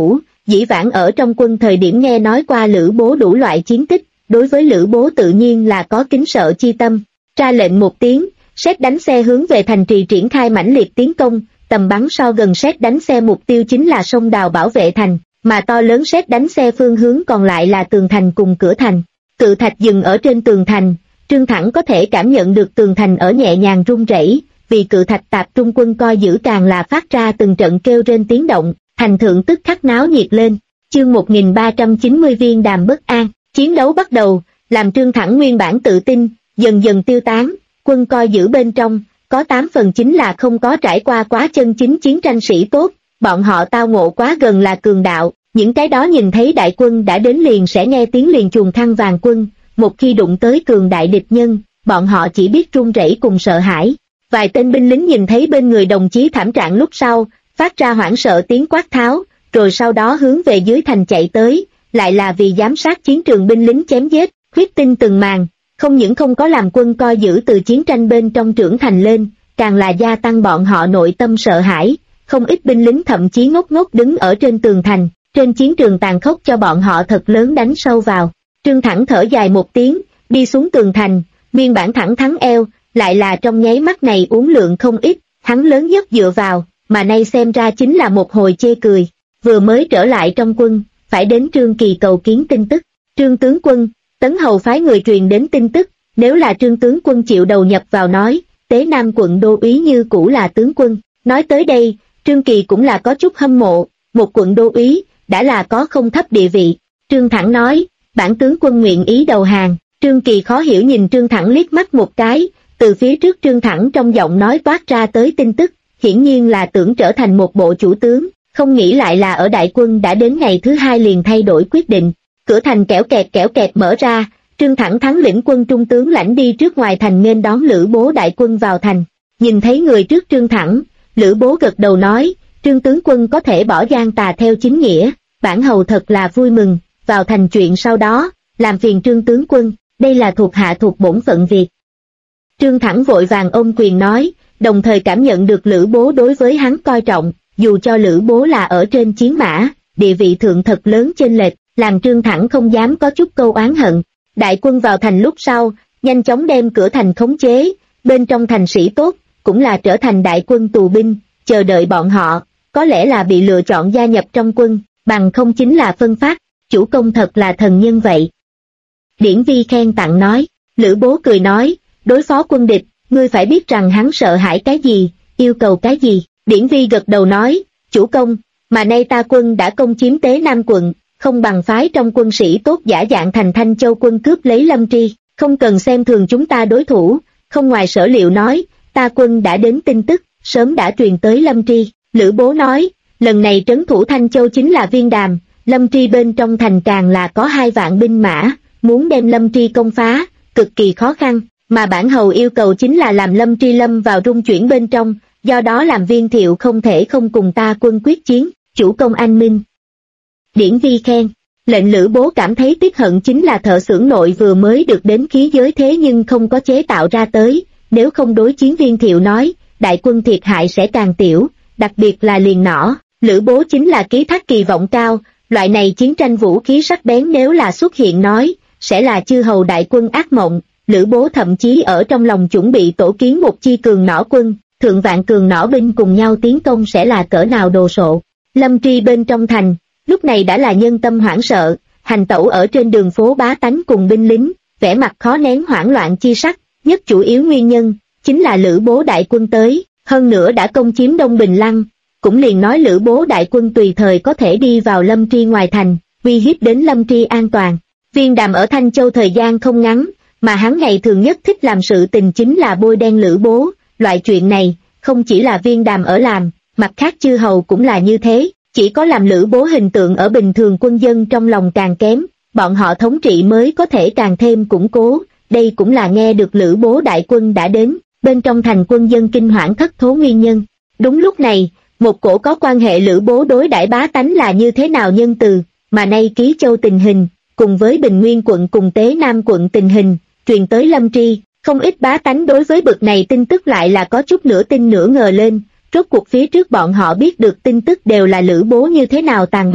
[SPEAKER 1] dĩ vãng ở trong quân thời điểm nghe nói qua Lữ Bố đủ loại chiến tích, đối với Lữ Bố tự nhiên là có kính sợ chi tâm. Ra lệnh một tiếng, sét đánh xe hướng về thành trì triển khai mãnh liệt tiến công, tầm bắn so gần sét đánh xe mục tiêu chính là sông đào bảo vệ thành, mà to lớn sét đánh xe phương hướng còn lại là tường thành cùng cửa thành. Cự thạch dừng ở trên tường thành, Trương Thẳng có thể cảm nhận được tường thành ở nhẹ nhàng rung rẩy, vì cự thạch tạp trung quân coi giữ càng là phát ra từng trận kêu rên tiếng động, thành thượng tức khắc náo nhiệt lên. Chương 1390 viên đàm bất an, chiến đấu bắt đầu, làm Trương Thẳng nguyên bản tự tin, dần dần tiêu tán, quân coi giữ bên trong, có 8 phần chính là không có trải qua quá chân chính chiến tranh sĩ tốt, bọn họ tao ngộ quá gần là cường đạo, những cái đó nhìn thấy đại quân đã đến liền sẽ nghe tiếng liền chuồng khăn vàng quân, một khi đụng tới cường đại địch nhân, bọn họ chỉ biết run rẩy cùng sợ hãi. Vài tên binh lính nhìn thấy bên người đồng chí thảm trạng lúc sau, phát ra hoảng sợ tiếng quát tháo, rồi sau đó hướng về dưới thành chạy tới, lại là vì giám sát chiến trường binh lính chém giết, huyết tinh từng màn, không những không có làm quân coi giữ từ chiến tranh bên trong trưởng thành lên, càng là gia tăng bọn họ nội tâm sợ hãi, không ít binh lính thậm chí ngốc ngốc đứng ở trên tường thành, trên chiến trường tàn khốc cho bọn họ thật lớn đánh sâu vào. Trương Thẳng thở dài một tiếng, đi xuống tường thành, nguyên bản thẳng thắn eo, lại là trong nháy mắt này uống lượng không ít, hắn lớn nhất dựa vào, mà nay xem ra chính là một hồi chê cười. Vừa mới trở lại trong quân, phải đến Trương Kỳ cầu kiến tin tức. Trương tướng quân, Tấn Hầu phái người truyền đến tin tức, nếu là Trương tướng quân chịu đầu nhập vào nói, Tế Nam quận đô úy như cũ là tướng quân. Nói tới đây, Trương Kỳ cũng là có chút hâm mộ, một quận đô úy, đã là có không thấp địa vị. Trương Thẳng nói, bản tướng quân nguyện ý đầu hàng. Trương Kỳ khó hiểu nhìn Trương Thẳng liếc mắt một cái, từ phía trước Trương Thẳng trong giọng nói toát ra tới tin tức, hiển nhiên là tưởng trở thành một bộ chủ tướng, không nghĩ lại là ở đại quân đã đến ngày thứ 2 liền thay đổi quyết định. Cửa thành kẽo kẹt mở ra, Trương Thẳng thắng lĩnh quân trung tướng lãnh đi trước ngoài thành nghênh đón Lữ Bố đại quân vào thành. Nhìn thấy người trước Trương Thẳng, Lữ Bố gật đầu nói, Trương tướng quân có thể bỏ gian tà theo chính nghĩa, bản hầu thật là vui mừng, vào thành chuyện sau đó, làm phiền Trương tướng quân, đây là thuộc hạ thuộc bổn phận việc. Trương Thẳng vội vàng ôm quyền nói, đồng thời cảm nhận được Lữ Bố đối với hắn coi trọng, dù cho Lữ Bố là ở trên chiến mã, địa vị thượng thật lớn chênh lệch, làm Trương Thẳng không dám có chút câu oán hận. Đại quân vào thành lúc sau, nhanh chóng đem cửa thành khống chế, bên trong thành sĩ tốt, cũng là trở thành đại quân tù binh, chờ đợi bọn họ, có lẽ là bị lựa chọn gia nhập trong quân, bằng không chính là phân phát, chủ công thật là thần nhân vậy. Điển Vi khen tặng nói, Lữ Bố cười nói, đối phó quân địch, ngươi phải biết rằng hắn sợ hãi cái gì, yêu cầu cái gì. Điển Vi gật đầu nói, chủ công, mà nay ta quân đã công chiếm Tế Nam quận, không bằng phái trong quân sĩ tốt giả dạng thành Thanh Châu quân cướp lấy Lâm Tri, không cần xem thường chúng ta đối thủ. Không ngoài sở liệu nói, ta quân đã đến tin tức, sớm đã truyền tới Lâm Tri. Lữ Bố nói, lần này trấn thủ Thanh Châu chính là Viên Đàm, Lâm Tri bên trong thành càng là có 2 vạn binh mã, muốn đem Lâm Tri công phá, cực kỳ khó khăn, mà bản hầu yêu cầu chính là làm Lâm Tri lâm vào rung chuyển bên trong, do đó làm Viên Thiệu không thể không cùng ta quân quyết chiến, chủ công anh minh. Điển Vi khen, lệnh Lữ Bố cảm thấy tiếc hận chính là thợ xưởng nội vừa mới được đến khí giới thế nhưng không có chế tạo ra tới, nếu không đối chiến Viên Thiệu nói, đại quân thiệt hại sẽ càng tiểu, đặc biệt là liền nỏ. Lữ Bố chính là ký thác kỳ vọng cao, loại này chiến tranh vũ khí sắc bén nếu là xuất hiện nói, sẽ là chư hầu đại quân ác mộng. Lữ Bố thậm chí ở trong lòng chuẩn bị tổ kiến một chi cường nỏ quân, thượng vạn cường nỏ binh cùng nhau tiến công sẽ là cỡ nào đồ sộ. Lâm Tri bên trong thành, lúc này đã là nhân tâm hoảng sợ, hành tẩu ở trên đường phố bá tánh cùng binh lính, vẻ mặt khó nén hoảng loạn chi sắc, nhất chủ yếu nguyên nhân, chính là Lữ Bố đại quân tới, hơn nữa đã công chiếm Đông Bình Lăng, cũng liền nói Lữ Bố đại quân tùy thời có thể đi vào Lâm Tri ngoài thành, uy hiếp đến Lâm Tri an toàn. Viên Đàm ở Thanh Châu thời gian không ngắn, mà hắn ngày thường nhất thích làm sự tình chính là bôi đen Lữ Bố, loại chuyện này, không chỉ là Viên Đàm ở làm, mặt khác chư hầu cũng là như thế, chỉ có làm Lữ Bố hình tượng ở bình thường quân dân trong lòng càng kém, bọn họ thống trị mới có thể càng thêm củng cố, đây cũng là nghe được Lữ Bố đại quân đã đến, bên trong thành quân dân kinh hoảng thất thố nguyên nhân. Đúng lúc này, một cổ có quan hệ Lữ Bố đối đãi bá tánh là như thế nào nhân từ, mà nay Ký Châu tình hình, cùng với Bình Nguyên quận cùng Tế Nam quận tình hình, truyền tới Lâm Tri, không ít bá tánh đối với bực này tin tức lại là có chút nửa tin nửa ngờ lên, rốt cuộc phía trước bọn họ biết được tin tức đều là Lữ Bố như thế nào tàn bạo,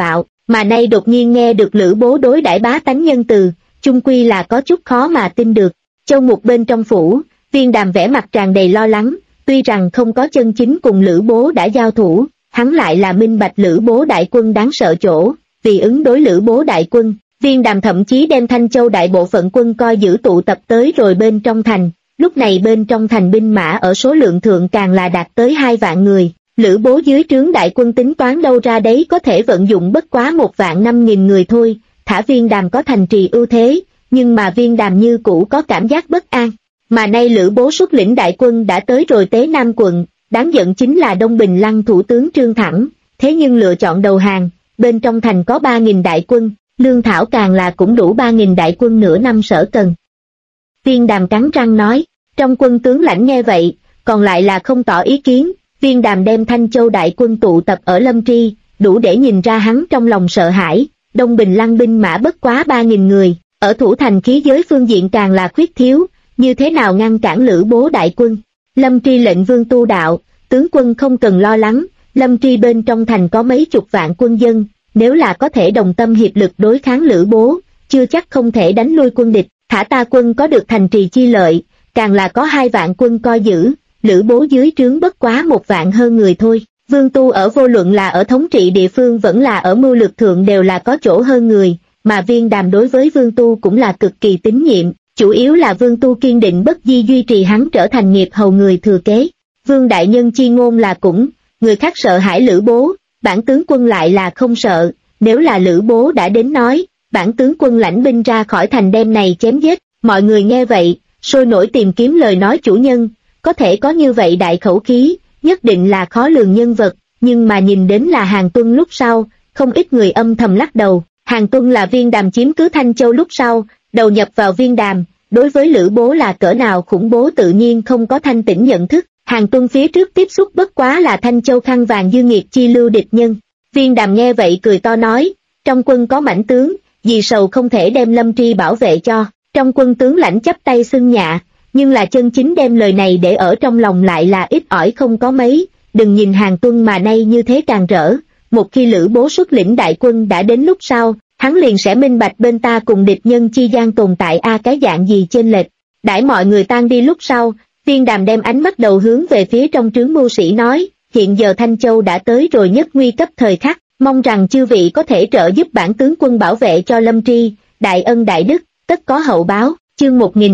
[SPEAKER 1] mà nay đột nhiên nghe được Lữ Bố đối đãi bá tánh nhân từ, chung quy là có chút khó mà tin được. Châu Mục bên trong phủ, Viên Đàm vẻ mặt tràn đầy lo lắng, tuy rằng không có chân chính cùng Lữ Bố đã giao thủ, hắn lại là minh bạch Lữ Bố đại quân đáng sợ chỗ, vì ứng đối Lữ Bố đại quân, Viên Đàm thậm chí đem Thanh Châu đại bộ phận quân coi giữ tụ tập tới rồi bên trong thành, lúc này bên trong thành binh mã ở số lượng thượng càng là đạt tới 2 vạn người. Lữ Bố dưới trướng đại quân tính toán đâu ra đấy có thể vận dụng bất quá 1.500.000 người thôi, thả Viên Đàm có thành trì ưu thế, nhưng mà Viên Đàm như cũ có cảm giác bất an. Mà nay Lữ Bố xuất lĩnh đại quân đã tới rồi Tế Nam quận, đáng giận chính là Đông Bình Lăng thủ tướng Trương Thẳng, thế nhưng lựa chọn đầu hàng, bên trong thành có 3.000 đại quân, lương thảo càng là cũng đủ 3.000 đại quân nửa năm sở cần. Viên Đàm cắn răng nói, trong quân tướng lãnh nghe vậy, còn lại là không tỏ ý kiến. Viên Đàm đem Thanh Châu đại quân tụ tập ở Lâm Tri, đủ để nhìn ra hắn trong lòng sợ hãi. Đông Bình Lăng binh mã bất quá 3.000 người, ở thủ thành khí giới phương diện càng là khuyết thiếu, như thế nào ngăn cản Lữ Bố đại quân. Lâm Tri lệnh Vương Tu đạo, tướng quân không cần lo lắng, Lâm Tri bên trong thành có mấy chục vạn quân dân, nếu là có thể đồng tâm hiệp lực đối kháng Lữ Bố, chưa chắc không thể đánh lui quân địch, thả ta quân có được thành trì chi lợi, càng là có 2 vạn quân coi giữ. Lữ Bố dưới trướng bất quá 1 vạn hơn người thôi. Vương Tu ở vô luận là ở thống trị địa phương vẫn là ở mưu lược thượng đều là có chỗ hơn người, mà Viên Đàm đối với Vương Tu cũng là cực kỳ tín nhiệm, chủ yếu là Vương Tu kiên định bất di duy trì hắn trở thành nghiệp hầu người thừa kế. Vương đại nhân chi ngôn là cũng, người khác sợ hãi Lữ Bố, bản tướng quân lại là không sợ, nếu là Lữ Bố đã đến nói, bản tướng quân lãnh binh ra khỏi thành đêm này chém giết. Mọi người nghe vậy, sôi nổi tìm kiếm lời nói chủ nhân. Có thể có như vậy đại khẩu khí, nhất định là khó lường nhân vật, nhưng mà nhìn đến là Hàn Tuân lúc sau, không ít người âm thầm lắc đầu. Hàn Tuân là Viên Đàm chiếm cứ Thanh Châu lúc sau, đầu nhập vào Viên Đàm, đối với Lữ Bố là cỡ nào khủng bố tự nhiên không có thanh tĩnh nhận thức. Hàn Tuân phía trước tiếp xúc bất quá là Thanh Châu khăn vàng dư nghiệp chi lưu địch nhân. Viên Đàm nghe vậy cười to nói, trong quân có mãnh tướng, vì sầu không thể đem Lâm Tri bảo vệ cho. Trong quân tướng lãnh chắp tay xưng nhạ, nhưng là chân chính đem lời này để ở trong lòng lại là ít ỏi không có mấy. Đừng nhìn Hàn Tuân mà nay như thế càng rỡ, một khi Lữ Bố xuất lĩnh đại quân đã đến lúc sau, hắn liền sẽ minh bạch bên ta cùng địch nhân chi gian tồn tại cái dạng gì chênh lệch. Đãi mọi người tan đi lúc sau, Viên Đàm đem ánh mắt đầu hướng về phía trong trướng mưu sĩ nói, hiện giờ Thanh Châu đã tới rồi nhất nguy cấp thời khắc, mong rằng chư vị có thể trợ giúp bản tướng quân bảo vệ cho Lâm Tri, đại ân đại đức, tất có hậu báo. Chương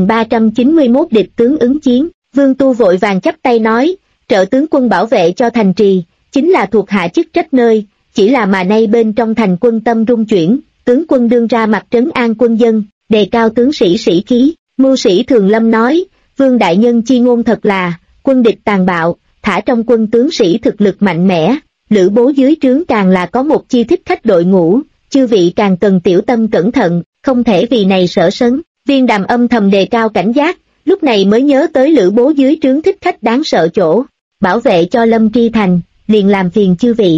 [SPEAKER 1] 1391 địch tướng ứng chiến, Vương Tu vội vàng chắp tay nói, trợ tướng quân bảo vệ cho thành trì, chính là thuộc hạ chức trách nơi, chỉ là mà nay bên trong thành quân tâm rung chuyển, tướng quân đương ra mặt trấn an quân dân, đề cao tướng sĩ sĩ khí. Mưu sĩ Thường Lâm nói, Vương đại nhân chi ngôn thật là, quân địch tàn bạo, thả trong quân tướng sĩ thực lực mạnh mẽ, Lữ Bố dưới trướng càng là có một chi thích khách đội ngũ, chư vị càng cần tiểu tâm cẩn thận, không thể vì này sở sấn. Viên Đàm âm thầm đề cao cảnh giác, lúc này mới nhớ tới Lữ Bố dưới trướng thích khách đáng sợ chỗ, bảo vệ cho Lâm Tri thành, liền làm phiền chư vị.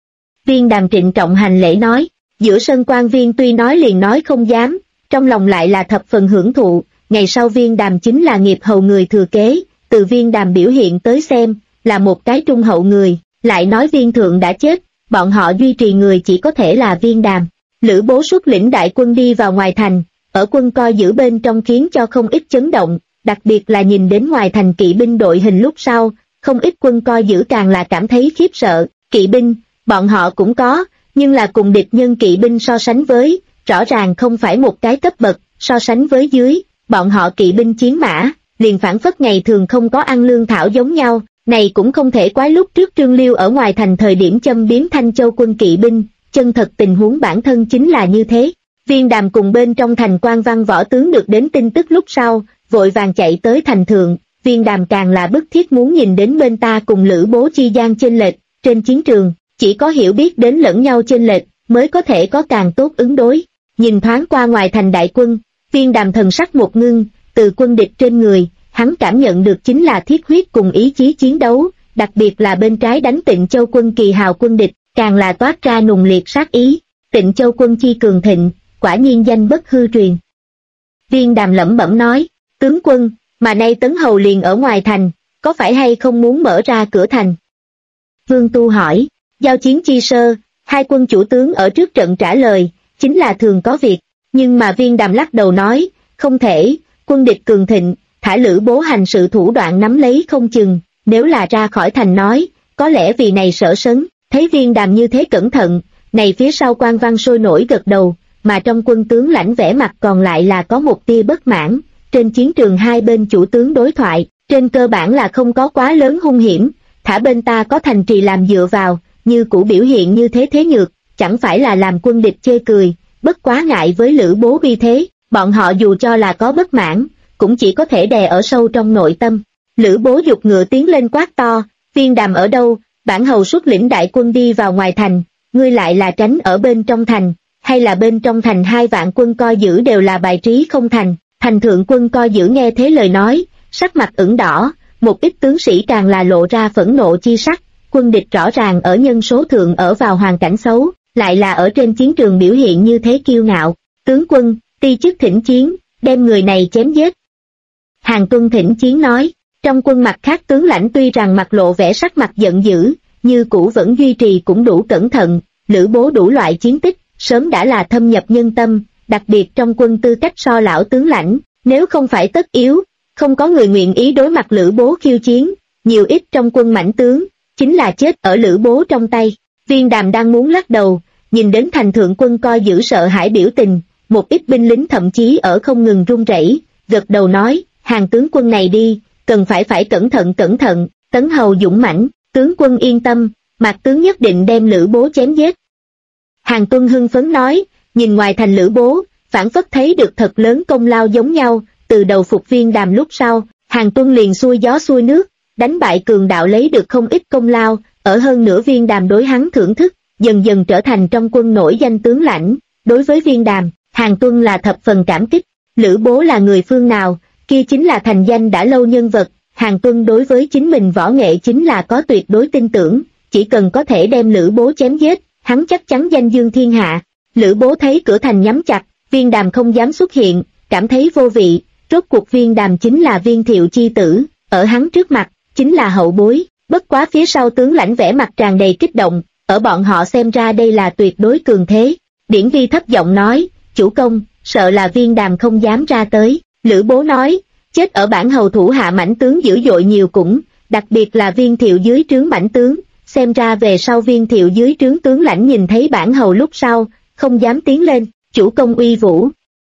[SPEAKER 1] Viên Đàm trịnh trọng hành lễ nói, giữa sân quan viên tuy nói liền nói không dám, trong lòng lại là thập phần hưởng thụ. Ngày sau Viên Đàm chính là nghiệp hầu người thừa kế, từ Viên Đàm biểu hiện tới xem, là một cái trung hậu người, lại nói Viên Thượng đã chết, bọn họ duy trì người chỉ có thể là Viên Đàm. Lữ Bố xuất lĩnh đại quân đi vào ngoài thành, ở quân coi giữ bên trong khiến cho không ít chấn động, đặc biệt là nhìn đến ngoài thành kỵ binh đội hình lúc sau, không ít quân coi giữ càng là cảm thấy khiếp sợ. Kỵ binh, bọn họ cũng có, nhưng là cùng địch nhân kỵ binh so sánh với, rõ ràng không phải một cái cấp bậc, so sánh với dưới, bọn họ kỵ binh chiến mã, liền phản phất ngày thường không có ăn lương thảo giống nhau, này cũng không thể quái lúc trước Trương Liêu ở ngoài thành thời điểm châm biếm Thanh Châu quân kỵ binh, chân thật tình huống bản thân chính là như thế. Viên Đàm cùng bên trong thành quan văn võ tướng được đến tin tức lúc sau, vội vàng chạy tới thành thượng, Viên Đàm càng là bức thiết muốn nhìn đến bên ta cùng Lữ Bố chi gian chênh lệch, trên chiến trường, chỉ có hiểu biết đến lẫn nhau chênh lệch, mới có thể có càng tốt ứng đối. Nhìn thoáng qua ngoài thành đại quân, Viên Đàm thần sắc một ngưng, từ quân địch trên người, hắn cảm nhận được chính là thiết huyết cùng ý chí chiến đấu, đặc biệt là bên trái đánh Tịnh Châu quân kỳ hào quân địch, càng là toát ra nùng liệt sát ý. Tịnh Châu quân chi cường thịnh, quả nhiên danh bất hư truyền. Viên Đàm lẩm bẩm nói, tướng quân, mà nay Tấn Hầu liền ở ngoài thành, có phải hay không muốn mở ra cửa thành? Vương Tu hỏi, giao chiến chi sơ, Hai quân chủ tướng ở trước trận trả lời, chính là thường có việc, nhưng mà Viên Đàm lắc đầu nói, không thể, quân địch cường thịnh, thả Lữ Bố hành sự thủ đoạn nắm lấy không chừng, nếu là ra khỏi thành nói, có lẽ vì này sợ sấn, thấy Viên Đàm như thế cẩn thận, này phía sau Quan Văn sôi nổi gật đầu, mà trong quân tướng lãnh vẻ mặt còn lại là có một tia bất mãn, trên chiến trường hai bên chủ tướng đối thoại, trên cơ bản là không có quá lớn hung hiểm, thả bên ta có thành trì làm dựa vào, như cũ biểu hiện như thế thế nhược, chẳng phải là làm quân địch chê cười, bất quá ngại với Lữ Bố uy thế, bọn họ dù cho là có bất mãn, cũng chỉ có thể đè ở sâu trong nội tâm. Lữ Bố giục ngựa tiến lên quát to, Viên Đàm ở đâu, bản hầu xuất lĩnh đại quân đi vào ngoài thành, ngươi lại là tránh ở bên trong thành, hay là bên trong thành 2 vạn quân coi giữ đều là bài trí không thành. Thành thượng quân coi giữ nghe thế lời nói, sắc mặt ửng đỏ, một ít tướng sĩ càng là lộ ra phẫn nộ chi sắc, quân địch rõ ràng ở nhân số thượng ở vào hoàn cảnh xấu, lại là ở trên chiến trường biểu hiện như thế kiêu ngạo. Tướng quân, ti chức thỉnh chiến, đem người này chém giết. Hàng Tuân thỉnh chiến nói, trong quân mặt khác tướng lãnh tuy rằng mặt lộ vẻ sắc mặt giận dữ, như cũ vẫn duy trì cũng đủ cẩn thận, Lữ Bố đủ loại chiến tích, sớm đã là thâm nhập nhân tâm, đặc biệt trong quân tư cách so lão tướng lãnh, nếu không phải tất yếu, không có người nguyện ý đối mặt Lữ Bố khiêu chiến, nhiều ít trong quân mãnh tướng, chính là chết ở Lữ Bố trong tay. Viên Đàm đang muốn lắc đầu, nhìn đến thành thượng quân coi giữ sợ hãi biểu tình, một ít binh lính thậm chí ở không ngừng run rẩy, gật đầu nói, Hàng tướng quân này đi, cần phải cẩn thận, Tấn Hầu dũng mãnh, tướng quân yên tâm, Mạc tướng nhất định đem Lữ Bố chém giết. Hàng Tuân hưng phấn nói, nhìn ngoài thành Lữ Bố, phản phất thấy được thật lớn công lao giống nhau, từ đầu phục Viên Đàm lúc sau, Hàng Tuân liền xuôi gió xuôi nước, đánh bại cường đạo lấy được không ít công lao, ở hơn nửa Viên Đàm đối hắn thưởng thức, dần dần trở thành trong quân nổi danh tướng lãnh. Đối với Viên Đàm, Hàng Tuân là thập phần cảm kích. Lữ Bố là người phương nào, kia chính là thành danh đã lâu nhân vật, Hàng Tuân đối với chính mình võ nghệ chính là có tuyệt đối tin tưởng, chỉ cần có thể đem Lữ Bố chém giết, hắn chắc chắn danh dương thiên hạ. Lữ Bố thấy cửa thành nhắm chặt, Viên Đàm không dám xuất hiện, cảm thấy vô vị, rốt cuộc Viên Đàm chính là Viên Thiệu chi tử, ở hắn trước mặt, chính là hậu bối, bất quá phía sau tướng lãnh vẻ mặt tràn đầy kích động, ở bọn họ xem ra đây là tuyệt đối cường thế. Điển Vi thấp giọng nói, chủ công, sợ là Viên Đàm không dám ra tới. Lữ Bố nói, chết ở bản hầu thủ hạ mãnh tướng dữ dội nhiều cũng, đặc biệt là Viên Thiệu dưới trướng mãnh tướng, xem ra về sau Viên Thiệu dưới trướng tướng lãnh nhìn thấy bản hầu lúc sau, không dám tiến lên, chủ công uy vũ.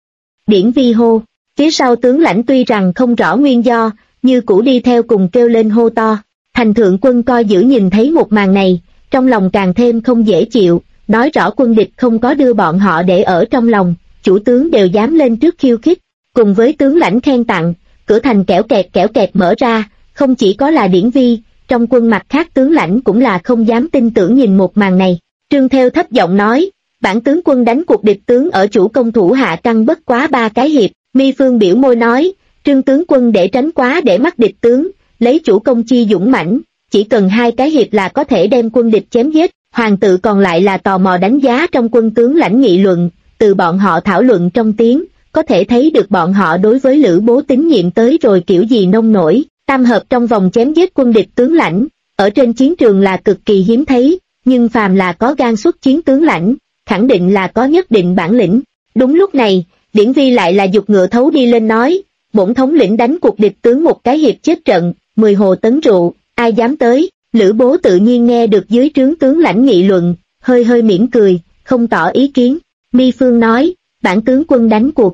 [SPEAKER 1] Điển Vi hô, phía sau tướng lãnh tuy rằng không rõ nguyên do, như cũ đi theo cùng kêu lên hô to. Thành thượng quân coi giữ nhìn thấy một màn này, trong lòng càng thêm không dễ chịu, nói rõ quân địch không có đưa bọn họ để ở trong lòng, chủ tướng đều dám lên trước khiêu khích, cùng với tướng lãnh khen tặng, cửa thành kẽo kẹt mở ra, không chỉ có là Điển Vi, trong quân mặt khác tướng lãnh cũng là không dám tin tưởng nhìn một màn này. Trương Thêu thấp giọng nói, bản tướng quân đánh cuộc địch tướng ở chủ công thủ hạ căng bất quá 3 cái hiệp. Mi Phương biểu môi nói, Trương tướng quân để tránh quá để mắt địch tướng, lấy chủ công chi dũng mãnh, chỉ cần 2 cái hiệp là có thể đem quân địch chém giết. Hoàng tự còn lại là tò mò đánh giá trong quân tướng lãnh nghị luận, từ bọn họ thảo luận trong tiếng, có thể thấy được bọn họ đối với Lữ Bố tín nhiệm tới rồi kiểu gì nông nổi. Tam hợp trong vòng chém giết quân địch tướng lãnh, ở trên chiến trường là cực kỳ hiếm thấy, nhưng phàm là có gan xuất chiến tướng lãnh, khẳng định là có nhất định bản lĩnh. Đúng lúc này, Điển Vi lại là giục ngựa thấu đi lên nói, bổn thống lĩnh đánh cuộc địch tướng một cái hiệp chết trận, 10 hồ tấn rượu, ai dám tới. Lữ Bố tự nhiên nghe được dưới trướng tướng lãnh nghị luận, hơi mỉm cười, không tỏ ý kiến. Mi Phương nói, bản tướng quân đánh cuộc.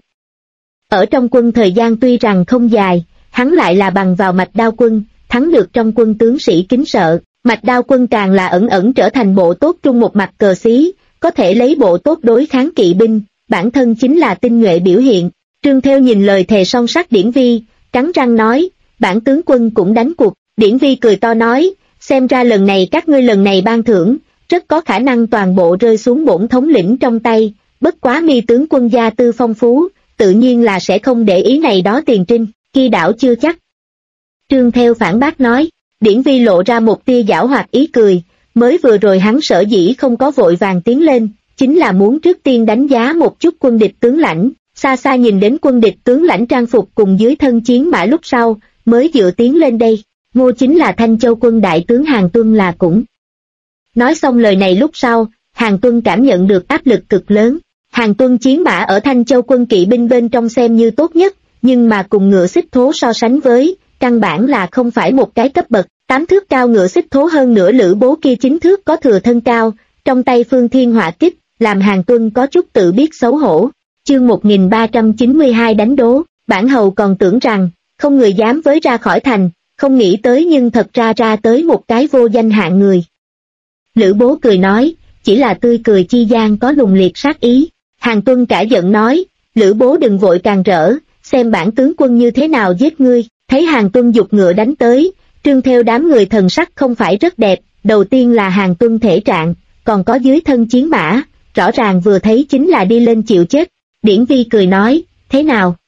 [SPEAKER 1] Ở trong quân thời gian tuy rằng không dài, hắn lại là bằng vào Mạch Đao quân, thắng được trong quân tướng sĩ kính sợ. Mạch Đao quân càng là ẩn trở thành bộ tốt trung một mặt cờ xí, có thể lấy bộ tốt đối kháng kỵ binh, bản thân chính là tinh nhuệ biểu hiện. Trương Thêu nhìn lời thề son sắt Điển Vi, cắn răng nói, bản tướng quân cũng đánh cuộc. Điển Vi cười to nói, xem ra lần này các ngươi lần này ban thưởng, rất có khả năng toàn bộ rơi xuống bổn thống lĩnh trong tay, bất quá Mi tướng quân gia tư phong phú, tự nhiên là sẽ không để ý này đó tiền trinh, kia đảo chưa chắc. Trương Thêu phản bác nói, Điển Vi lộ ra một tia giảo hoạt ý cười, mới vừa rồi hắn sở dĩ không có vội vàng tiến lên, chính là muốn trước tiên đánh giá một chút quân địch tướng lãnh, xa xa nhìn đến quân địch tướng lãnh trang phục cùng dưới thân chiến mã lúc sau, mới dựa tiến lên đây. Ngô chính là Thanh Châu quân đại tướng Hàn Tuân là cũng. Nói xong lời này lúc sau, Hàn Tuân cảm nhận được áp lực cực lớn. Hàn Tuân chiến mã ở Thanh Châu quân kỵ binh bên trong xem như tốt nhất, nhưng mà cùng ngựa xích thố so sánh với, căn bản là không phải một cái cấp bậc. 8 thước cao ngựa xích thố hơn nữa Lữ Bố kia 9 thước có thừa thân cao, trong tay Phương Thiên Hỏa Kích, làm Hàn Tuân có chút tự biết xấu hổ. Chương 1392 đánh đố, bản hầu còn tưởng rằng, không người dám với ra khỏi thành, không nghĩ tới nhưng thật ra tới một cái vô danh hạng người. Lữ Bố cười nói, chỉ là tươi cười chi gian có lùng liệt sát ý. Hàn Tuân cả giận nói, Lữ Bố đừng vội càng rỡ, xem bản tướng quân như thế nào giết ngươi. Thấy Hàn Tuân giục ngựa đánh tới, Trương theo đám người thần sắc không phải rất đẹp, đầu tiên là Hàn Tuân thể trạng, còn có dưới thân chiến mã, rõ ràng vừa thấy chính là đi lên chịu chết. Điển Vi cười nói, thế nào?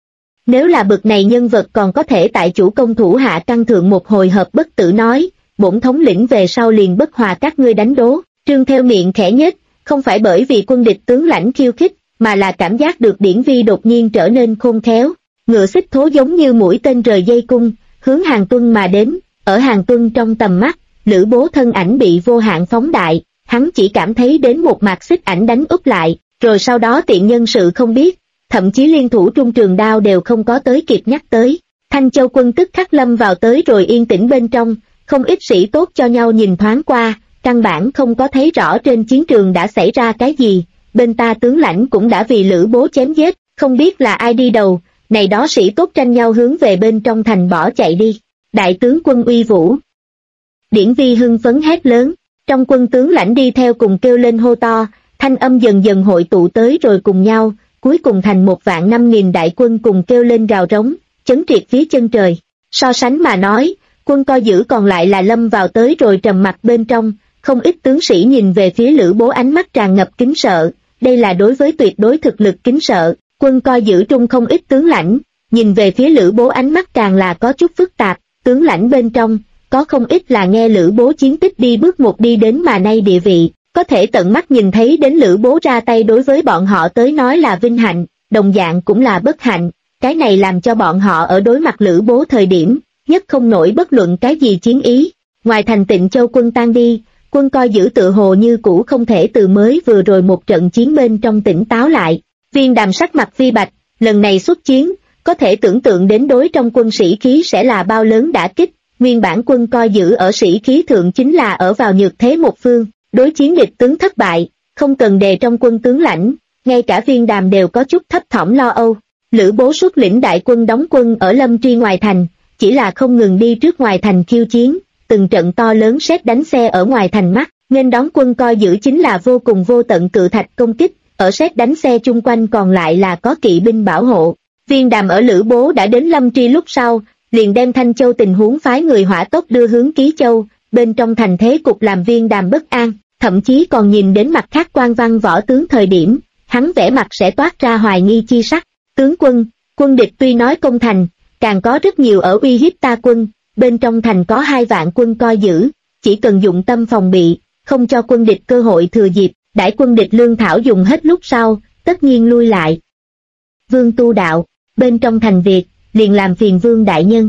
[SPEAKER 1] Nếu là bực này nhân vật còn có thể tại chủ công thủ hạ căn thượng một hồi hợp bất tử nói, bổn thống lĩnh về sau liền bất hòa các ngươi đánh đố. Trương theo miệng khẽ nhếch, không phải bởi vì quân địch tướng lãnh khiêu khích, mà là cảm giác được Điển Vi đột nhiên trở nên khôn khéo. Ngựa xích thố giống như mũi tên rời dây cung, hướng Hàn Tuân mà đến. Ở Hàn Tuân trong tầm mắt, Lữ Bố thân ảnh bị vô hạn phóng đại, hắn chỉ cảm thấy đến một mạt xích ảnh đánh úp lại, rồi sau đó tiện nhân sự không biết, thậm chí liên thủ trung trường đao đều không có tới kịp nhắc tới. Thanh Châu quân tức khắc lâm vào tới rồi yên tĩnh bên trong, không ít sĩ tốt cho nhau nhìn thoáng qua, căn bản không có thấy rõ trên chiến trường đã xảy ra cái gì, bên ta tướng lãnh cũng đã vì Lữ Bố chém giết, không biết là ai đi đầu, này đó sĩ tốt tranh nhau hướng về bên trong thành bỏ chạy đi. Đại tướng quân uy vũ. Điển Vi hưng phấn hét lớn, trong quân tướng lãnh đi theo cùng kêu lên hô to, thanh âm dần dần hội tụ tới rồi cùng nhau, cuối cùng thành 1.500.000 đại quân cùng kêu lên gào rống, chấn triệt phía chân trời. So sánh mà nói, quân coi giữ còn lại là lâm vào tới rồi trầm mặc bên trong, không ít tướng sĩ nhìn về phía Lữ Bố ánh mắt tràn ngập kính sợ, đây là đối với tuyệt đối thực lực kính sợ. Quân coi giữ trung không ít tướng lãnh, nhìn về phía Lữ Bố ánh mắt càng là có chút phức tạp, tướng lãnh bên trong, có không ít là nghe Lữ Bố chiến tích đi bước một đi đến mà nay địa vị, có thể tận mắt nhìn thấy đến Lữ Bố ra tay đối với bọn họ tới nói là vinh hạnh, đồng dạng cũng là bất hạnh, cái này làm cho bọn họ ở đối mặt Lữ Bố thời điểm, nhất không nổi bất luận cái gì chiến ý. Ngoài thành Tịnh Châu quân tan đi, quân coi giữ tự hồ như cũ không thể từ mới vừa rồi một trận chiến bên trong tỉnh táo lại. Viên Đàm sắc mặt phi bạch, lần này xuất chiến, có thể tưởng tượng đến đối trong quân sĩ khí sẽ là bao lớn đả kích, nguyên bản quân coi giữ ở sĩ khí thượng chính là ở vào nhược thế một phương, đối chiến địch tướng thất bại, không cần đề trong quân tướng lãnh, ngay cả Viên Đàm đều có chút thấp thỏm lo âu. Lữ Bố xuất lĩnh đại quân đóng quân ở Lâm Tri ngoài thành, chỉ là không ngừng đi trước ngoài thành khiêu chiến, từng trận to lớn sét đánh xe ở ngoài thành mắt, nên đón quân coi giữ chính là vô cùng vô tận cự thạch công kích. Ở sét đánh xe chung quanh còn lại là có kỵ binh bảo hộ. Viên Đàm ở Lữ Bố đã đến Lâm Tri lúc sau, liền đem Thanh Châu tình huống phái người hỏa tốc đưa hướng Ký Châu, bên trong thành thế cục làm Viên Đàm bất an, thậm chí còn nhìn đến mặt khác quan văn võ tướng thời điểm, hắn vẻ mặt sẽ toát ra hoài nghi chi sắc. Tướng quân, quân địch tuy nói công thành, càng có rất nhiều ở uy hiếp ta quân, bên trong thành có 2 vạn quân coi giữ, chỉ cần dụng tâm phòng bị, không cho quân địch cơ hội thừa dịp. Đãi quân địch lương thảo dùng hết lúc sau, tất nhiên lui lại. Vương tu đạo, bên trong thành việc, liền làm phiền Vương đại nhân.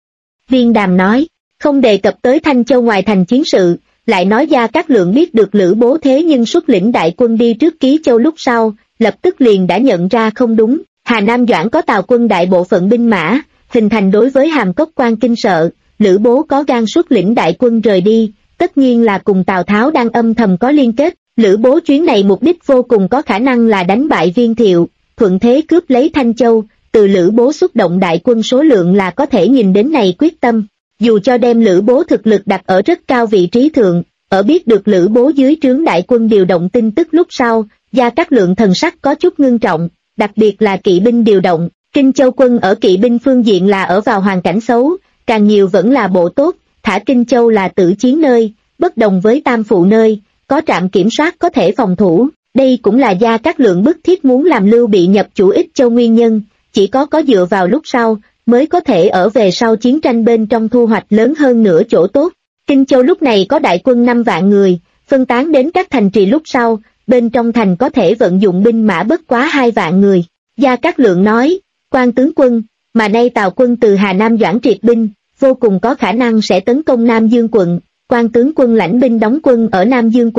[SPEAKER 1] Viên Đàm nói, không đề cập tới Thanh Châu ngoài thành chiến sự, lại nói Gia Cát Lượng biết được Lữ Bố thế nhưng xuất lĩnh đại quân đi trước Ký Châu lúc sau, lập tức liền đã nhận ra không đúng. Hà Nam Doãn có Tào quân đại bộ phận binh mã, hình thành đối với Hàm Cốc quan kinh sợ, Lữ Bố có gan xuất lĩnh đại quân rời đi, tất nhiên là cùng Tào Tháo đang âm thầm có liên kết. Lữ Bố chuyến này mục đích vô cùng có khả năng là đánh bại Viên Thiệu, thuận thế cướp lấy Thanh Châu, từ Lữ Bố xuất động đại quân số lượng là có thể nhìn đến này quyết tâm. Dù cho đem Lữ Bố thực lực đặt ở rất cao vị trí thượng, ở biết được Lữ Bố dưới trướng đại quân điều động tin tức lúc sau, Gia Cát Lượng thần sắc có chút ngưng trọng, đặc biệt là kỵ binh điều động. Kinh Châu quân ở kỵ binh phương diện là ở vào hoàn cảnh xấu, càng nhiều vẫn là bộ tốt, thả Kinh Châu là tử chiến nơi, bất đồng với Tam Phụ nơi. Có trạm kiểm soát có thể phòng thủ, đây cũng là Gia Cát Lượng bức thiết muốn làm Lưu Bị nhập chủ Ích Châu nguyên nhân, chỉ có dựa vào lúc sau, mới có thể ở về sau chiến tranh bên trong thu hoạch lớn hơn nữa chỗ tốt. Kinh Châu lúc này có đại quân 5 vạn người, phân tán đến các thành trì lúc sau, bên trong thành có thể vận dụng binh mã bất quá 2 vạn người. Gia Cát Lượng nói, Quan tướng quân, mà nay Tào quân từ Hà Nam Doãn triệt binh, vô cùng có khả năng sẽ tấn công Nam Dương quận. Quan tướng quân lãnh binh đóng quân ở Nam Dương quận,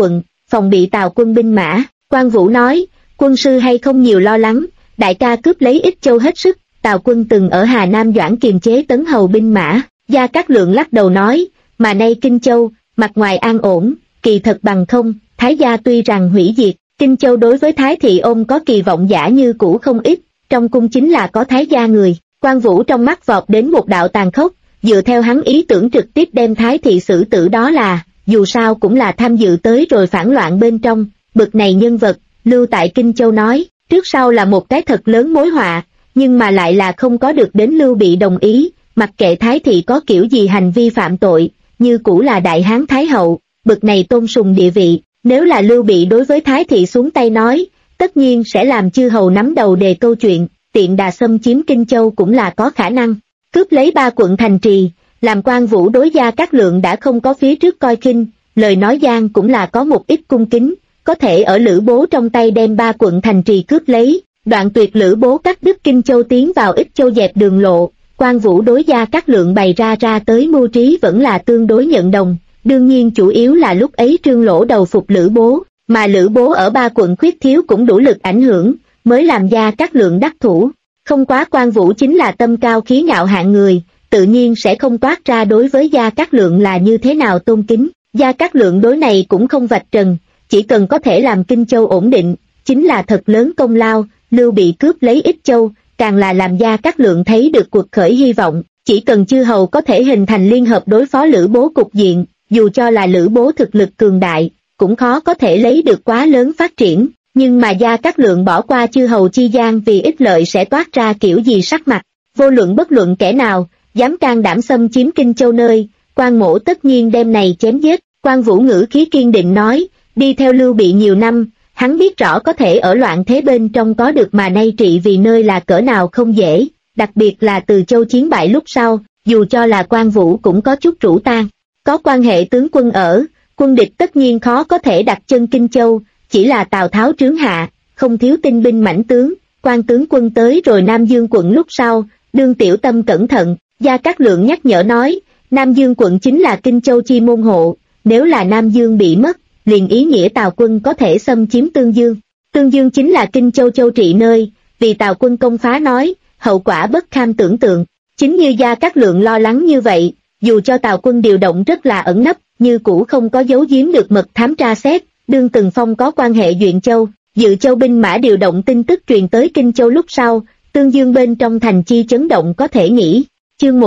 [SPEAKER 1] phòng bị Tào quân binh mã. Quan Vũ nói, quân sư hay không nhiều lo lắng, đại ca cướp lấy Ích Châu hết sức, Tào quân từng ở Hà Nam Doãn kiềm chế Tấn Hầu binh mã. Gia Cát Lượng lắc đầu nói, mà nay Kinh Châu, mặt ngoài an ổn, kỳ thật bằng không, Thái gia tuy rằng hủy diệt, Kinh Châu đối với Thái thị ôm có kỳ vọng giả như cũ không ít, trong cung chính là có Thái gia người. Quan Vũ trong mắt vọt đến một đạo tàn khốc, dựa theo hắn ý tưởng trực tiếp đem Thái thị xử tử, đó là, dù sao cũng là tham dự tới rồi phản loạn bên trong, bực này nhân vật, lưu tại Kinh Châu nói, trước sau là một cái thật lớn mối họa, nhưng mà lại là không có được đến Lưu Bị đồng ý, mặc kệ Thái thị có kiểu gì hành vi phạm tội, như cũ là Đại Hán Thái hậu, bực này tôn sùng địa vị, nếu là Lưu Bị đối với Thái thị xuống tay nói, tất nhiên sẽ làm chư hầu nắm đầu đề câu chuyện, tiện đà xâm chiếm Kinh Châu cũng là có khả năng, cướp lấy 3 quận thành trì, làm Quan Vũ đối Gia Cát Lượng đã không có phía trước coi khinh, lời nói gian cũng là có một ít cung kính, có thể ở Lữ Bố trong tay đem 3 quận thành trì cướp lấy, đoạn tuyệt Lữ Bố cắt đứt Kinh Châu tiến vào Ích Châu dẹp đường lộ. Quan Vũ đối Gia Cát Lượng bày ra tới mưu trí vẫn là tương đối nhận đồng, đương nhiên chủ yếu là lúc ấy Trương Lỗ đầu phục Lữ Bố, mà Lữ Bố ở 3 quận khuyết thiếu cũng đủ lực ảnh hưởng, mới làm Gia Cát Lượng đắc thủ. Không quá Quan Vũ chính là tâm cao khí ngạo hạng người, tự nhiên sẽ không toát ra đối với Gia Cát Lượng là như thế nào tôn kính. Gia Cát Lượng đối này cũng không vạch trần, chỉ cần có thể làm Kinh Châu ổn định, chính là thật lớn công lao. Lưu Bị cướp lấy Ích Châu, càng là làm Gia Cát Lượng thấy được cuộc khởi hy vọng, chỉ cần chư hầu có thể hình thành liên hợp đối phó Lữ Bố cục diện, dù cho là Lữ Bố thực lực cường đại, cũng khó có thể lấy được quá lớn phát triển, nhưng mà Gia Cát Lượng bỏ qua chư hầu chi gian vì ích lợi sẽ toát ra kiểu gì sắc mặt, vô luận bất luận kẻ nào, dám can đảm xâm chiếm Kinh Châu nơi, Quan Mỗ tất nhiên đem này chém giết. Quan Vũ ngữ khí kiên định nói, đi theo Lưu Bị nhiều năm, hắn biết rõ có thể ở loạn thế bên trong có được mà nay trị vì nơi là cỡ nào không dễ, đặc biệt là Từ Châu chiến bại lúc sau, dù cho là Quan Vũ cũng có chút rũ tan. Có quan hệ tướng quân ở, quân địch tất nhiên khó có thể đặt chân Kinh Châu, chỉ là Tào Tháo trướng hạ, không thiếu tinh binh mãnh tướng, Quan tướng quân tới rồi Nam Dương quận lúc sau, đương tiểu tâm cẩn thận. Gia Cát Lượng nhắc nhở nói, Nam Dương quận chính là Kinh Châu chi môn hộ, nếu là Nam Dương bị mất, liền ý nghĩa Tào quân có thể xâm chiếm Tương Dương. Tương Dương chính là Kinh Châu châu trị nơi, vì Tào quân công phá nói, hậu quả bất kham tưởng tượng. Chính như Gia Cát Lượng lo lắng như vậy, dù cho Tào quân điều động rất là ẩn nấp, như cũ không có giấu giếm được mật thám tra xét, đương Từng Phong có quan hệ Duyện Châu, Dự Châu binh mã điều động tin tức truyền tới Kinh Châu lúc sau, Tương Dương bên trong thành chi chấn động có thể nghĩ. Chương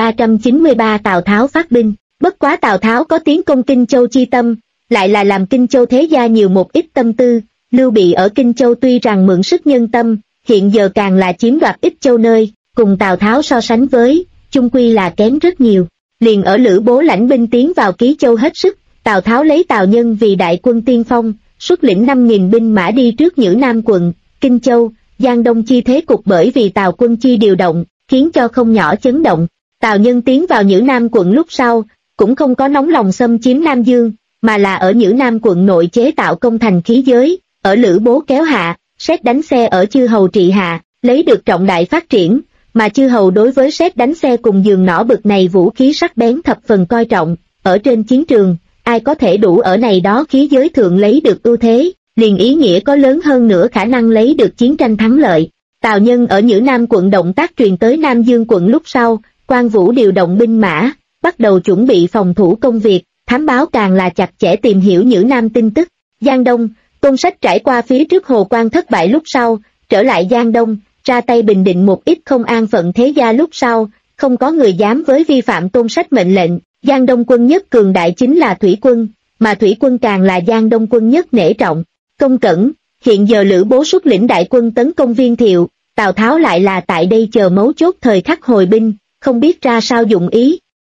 [SPEAKER 1] 1393 Tào Tháo phát binh, bất quá Tào Tháo có tiến công Kinh Châu chi tâm, lại là làm Kinh Châu thế gia nhiều một ít tâm tư. Lưu Bị ở Kinh Châu tuy rằng mượn sức nhân tâm, hiện giờ càng là chiếm đoạt Ích Châu nơi, cùng Tào Tháo so sánh với, chung quy là kém rất nhiều. Liền ở Lữ Bố lãnh binh tiến vào Ký Châu hết sức, Tào Tháo lấy Tào Nhân vì đại quân tiên phong, xuất lĩnh 5.000 binh mã đi trước Nhữ Nam quận, Kinh Châu, Giang Đông chi thế cục bởi vì Tào quân chi điều động, khiến cho không nhỏ chấn động. Tào Nhân tiến vào Nhữ Nam quận lúc sau, cũng không có nóng lòng xâm chiếm Nam Dương, mà là ở Nhữ Nam quận nội chế tạo công thành khí giới, ở Lữ Bố kéo hạ, sét đánh xe ở chư hầu trị hạ, lấy được trọng đại phát triển, mà chư hầu đối với sét đánh xe cùng giường nỏ bực này vũ khí sắc bén thập phần coi trọng, ở trên chiến trường, ai có thể đủ ở này đó khí giới thượng lấy được ưu thế, liền ý nghĩa có lớn hơn nữa khả năng lấy được chiến tranh thắng lợi. Tào Nhân ở Nhữ Nam quận động tác truyền tới Nam Dương quận lúc sau, Quan Vũ điều động binh mã, bắt đầu chuẩn bị phòng thủ công việc, thám báo càng là chặt chẽ tìm hiểu Nhữ Nam tin tức. Giang Đông, Tôn Sách trải qua phía trước Hồ Quan thất bại lúc sau, trở lại Giang Đông, ra tay bình định một ít không an phận thế gia lúc sau, không có người dám với vi phạm Tôn Sách mệnh lệnh. Giang Đông quân nhất cường đại chính là Thủy quân, mà Thủy quân càng là Giang Đông quân nhất nể trọng. Công Cẩn, hiện giờ Lữ Bố xuất lĩnh đại quân tấn công Viên Thiệu, Tào Tháo lại là tại đây chờ mấu chốt thời khắc hồi binh, không biết ra sao dụng ý.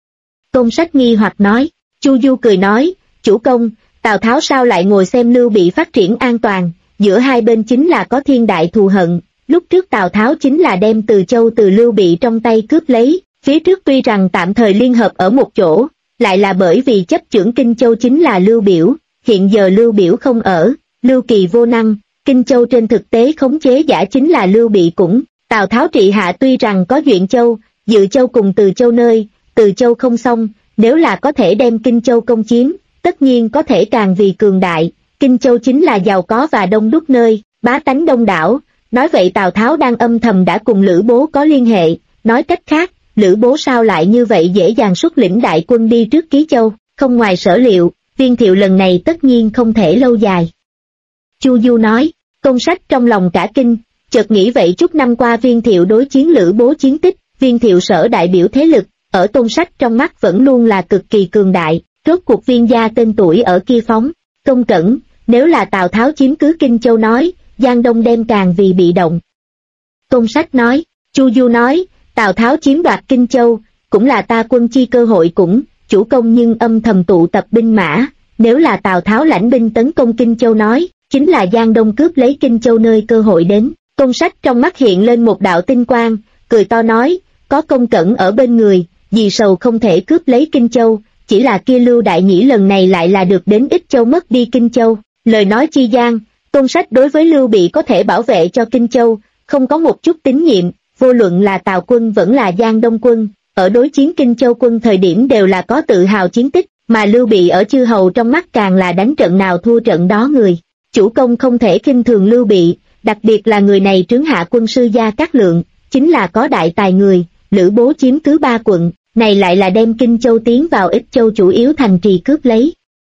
[SPEAKER 1] Tôn Sách nghi hoặc nói, Chu Du cười nói, chủ công, Tào Tháo sao lại ngồi xem Lưu Bị phát triển an toàn, giữa hai bên chính là có thiên đại thù hận, lúc trước Tào Tháo chính là đem Từ Châu từ Lưu Bị trong tay cướp lấy, phía trước tuy rằng tạm thời liên hợp ở một chỗ, lại là bởi vì chấp chưởng Kinh Châu chính là Lưu Biểu, hiện giờ Lưu Biểu không ở, Lưu Kỳ vô năng, Kinh Châu trên thực tế khống chế giả chính là Lưu Bị cũng, Tào Tháo trị hạ tuy rằng có Duyện Châu, Dự Châu cùng Từ Châu nơi, Từ Châu không xong, nếu là có thể đem Kinh Châu công chiếm, tất nhiên có thể càng vì cường đại, Kinh Châu chính là giàu có và đông đúc nơi, bá tánh đông đảo, nói vậy Tào Tháo đang âm thầm đã cùng Lữ Bố có liên hệ, nói cách khác, Lữ Bố sao lại như vậy dễ dàng xuất lĩnh đại quân đi trước Ký Châu, không ngoài sở liệu, Viên Thiệu lần này tất nhiên không thể lâu dài. Chu Du nói, Tôn Sách trong lòng cả kinh, chợt nghĩ vậy chút năm qua Viên Thiệu đối chiến Lữ Bố chiến tích, Viên Thiệu sở đại biểu thế lực, ở Tôn Sách trong mắt vẫn luôn là cực kỳ cường đại, rốt cuộc Viên gia tên tuổi ở kia phóng, Công Cẩn, nếu là Tào Tháo chiếm cứ Kinh Châu nói, Giang Đông đem càng vì bị động. Tôn Sách nói, Chu Du nói, Tào Tháo chiếm đoạt Kinh Châu, cũng là ta quân chi cơ hội cũng, chủ công nhưng âm thầm tụ tập binh mã, nếu là Tào Tháo lãnh binh tấn công Kinh Châu nói, chính là Giang Đông cướp lấy Kinh Châu nơi cơ hội đến. Tôn Sách trong mắt hiện lên một đạo tinh quang, cười to nói, có Công Cẩn ở bên người, vì sầu không thể cướp lấy Kinh Châu, chỉ là kia Lưu Đại Nhĩ lần này lại là được đến Ích Châu mất đi Kinh Châu. Lời nói chi gian, Tôn Sách đối với Lưu Bị có thể bảo vệ cho Kinh Châu, không có một chút tín nhiệm, vô luận là Tào quân vẫn là Giang Đông quân, ở đối chiến Kinh Châu quân thời điểm đều là có tự hào chiến tích, mà Lưu Bị ở chư hầu trong mắt càng là đánh trận nào thua trận đó người. Chủ công không thể khinh thường Lưu Bị, đặc biệt là người này trướng hạ quân sư Gia Cát Lượng, chính là có đại tài người, Lữ Bố chiếm cứ 3 quận, này lại là đem Kinh Châu tiến vào Ích Châu chủ yếu thành trì cướp lấy.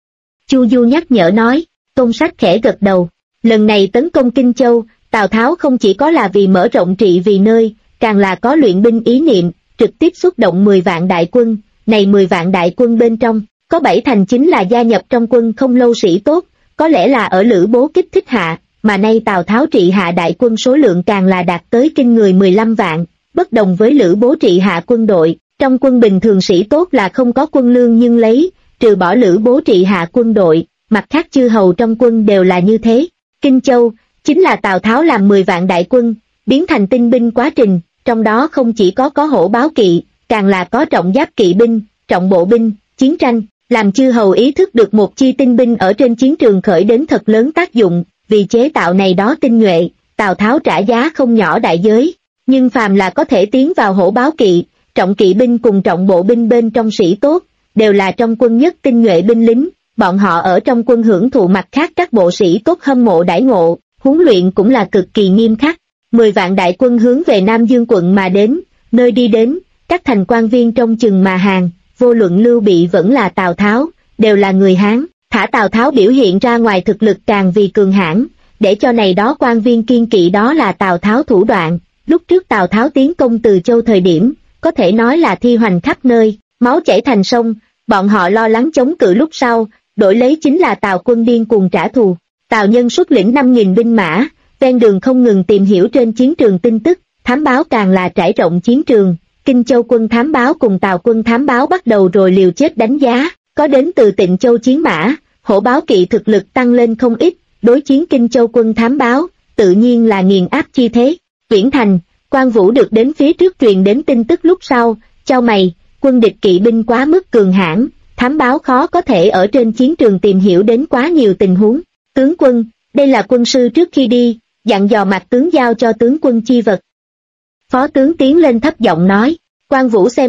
[SPEAKER 1] Chu Du nhắc nhở nói, Tôn Sách khẽ gật đầu, lần này tấn công Kinh Châu, Tào Tháo không chỉ có là vì mở rộng trị vì nơi, càng là có luyện binh ý niệm, trực tiếp xuất động 10 vạn đại quân, này 10 vạn đại quân bên trong, có 7 thành chính là gia nhập trong quân không lâu sĩ tốt, có lẽ là ở Lữ Bố kích thích hạ, mà nay Tào Tháo trị hạ đại quân số lượng càng là đạt tới kinh người 15 vạn, bất đồng với Lữ Bố trị hạ quân đội, trong quân bình thường sĩ tốt là không có quân lương nhưng lấy, trừ bỏ Lữ Bố trị hạ quân đội, mặt khác chư hầu trong quân đều là như thế. Kinh Châu, chính là Tào Tháo làm 10 vạn đại quân, biến thành tinh binh quá trình, trong đó không chỉ có hổ báo kỵ, càng là có trọng giáp kỵ binh, trọng bộ binh, chiến tranh, làm chư hầu ý thức được một chi tinh binh ở trên chiến trường khởi đến thật lớn tác dụng, vì chế tạo này đó tinh nhuệ, Tào Tháo trả giá không nhỏ đại giới, nhưng phàm là có thể tiến vào hổ báo kỵ, trọng kỵ binh cùng trọng bộ binh bên trong sĩ tốt, đều là trong quân nhất tinh nhuệ binh lính, bọn họ ở trong quân hưởng thụ mặt khác các bộ sĩ tốt hâm mộ đãi ngộ, huấn luyện cũng là cực kỳ nghiêm khắc. 10 vạn đại quân hướng về Nam Dương quận mà đến, nơi đi đến, các thành quan viên trong chừng mà hàng, vô luận Lưu Bị vẫn là Tào Tháo, đều là người Hán, thả Tào Tháo biểu hiện ra ngoài thực lực càng vì cường hãn, để cho này đó quan viên kiên kỵ đó là Tào Tháo thủ đoạn. Lúc trước Tào Tháo tiến công Từ Châu thời điểm, có thể nói là thi hoành khắp nơi, máu chảy thành sông, bọn họ lo lắng chống cự lúc sau, đổi lấy chính là Tào quân điên cuồng trả thù. Tào Nhân xuất lĩnh 5.000 binh mã, ven đường không ngừng tìm hiểu trên chiến trường tin tức, thám báo càng là trải rộng chiến trường. Kinh Châu quân thám báo cùng Tào quân thám báo bắt đầu rồi liều chết đánh giá, có đến từ Tịnh Châu chiến mã, hổ báo kỵ thực lực tăng lên không ít, đối chiến Kinh Châu quân thám báo, tự nhiên là nghiền áp chi thế. Viễn Thành, Quan Vũ được đến phía trước truyền đến tin tức lúc sau, chau mày, quân địch kỵ binh quá mức cường hãn, thám báo khó có thể ở trên chiến trường tìm hiểu đến quá nhiều tình huống. Tướng quân, đây là quân sư trước khi đi, dặn dò mặt tướng giao cho tướng quân chi vật. Phó tướng tiến lên thấp giọng nói, Quan Vũ xem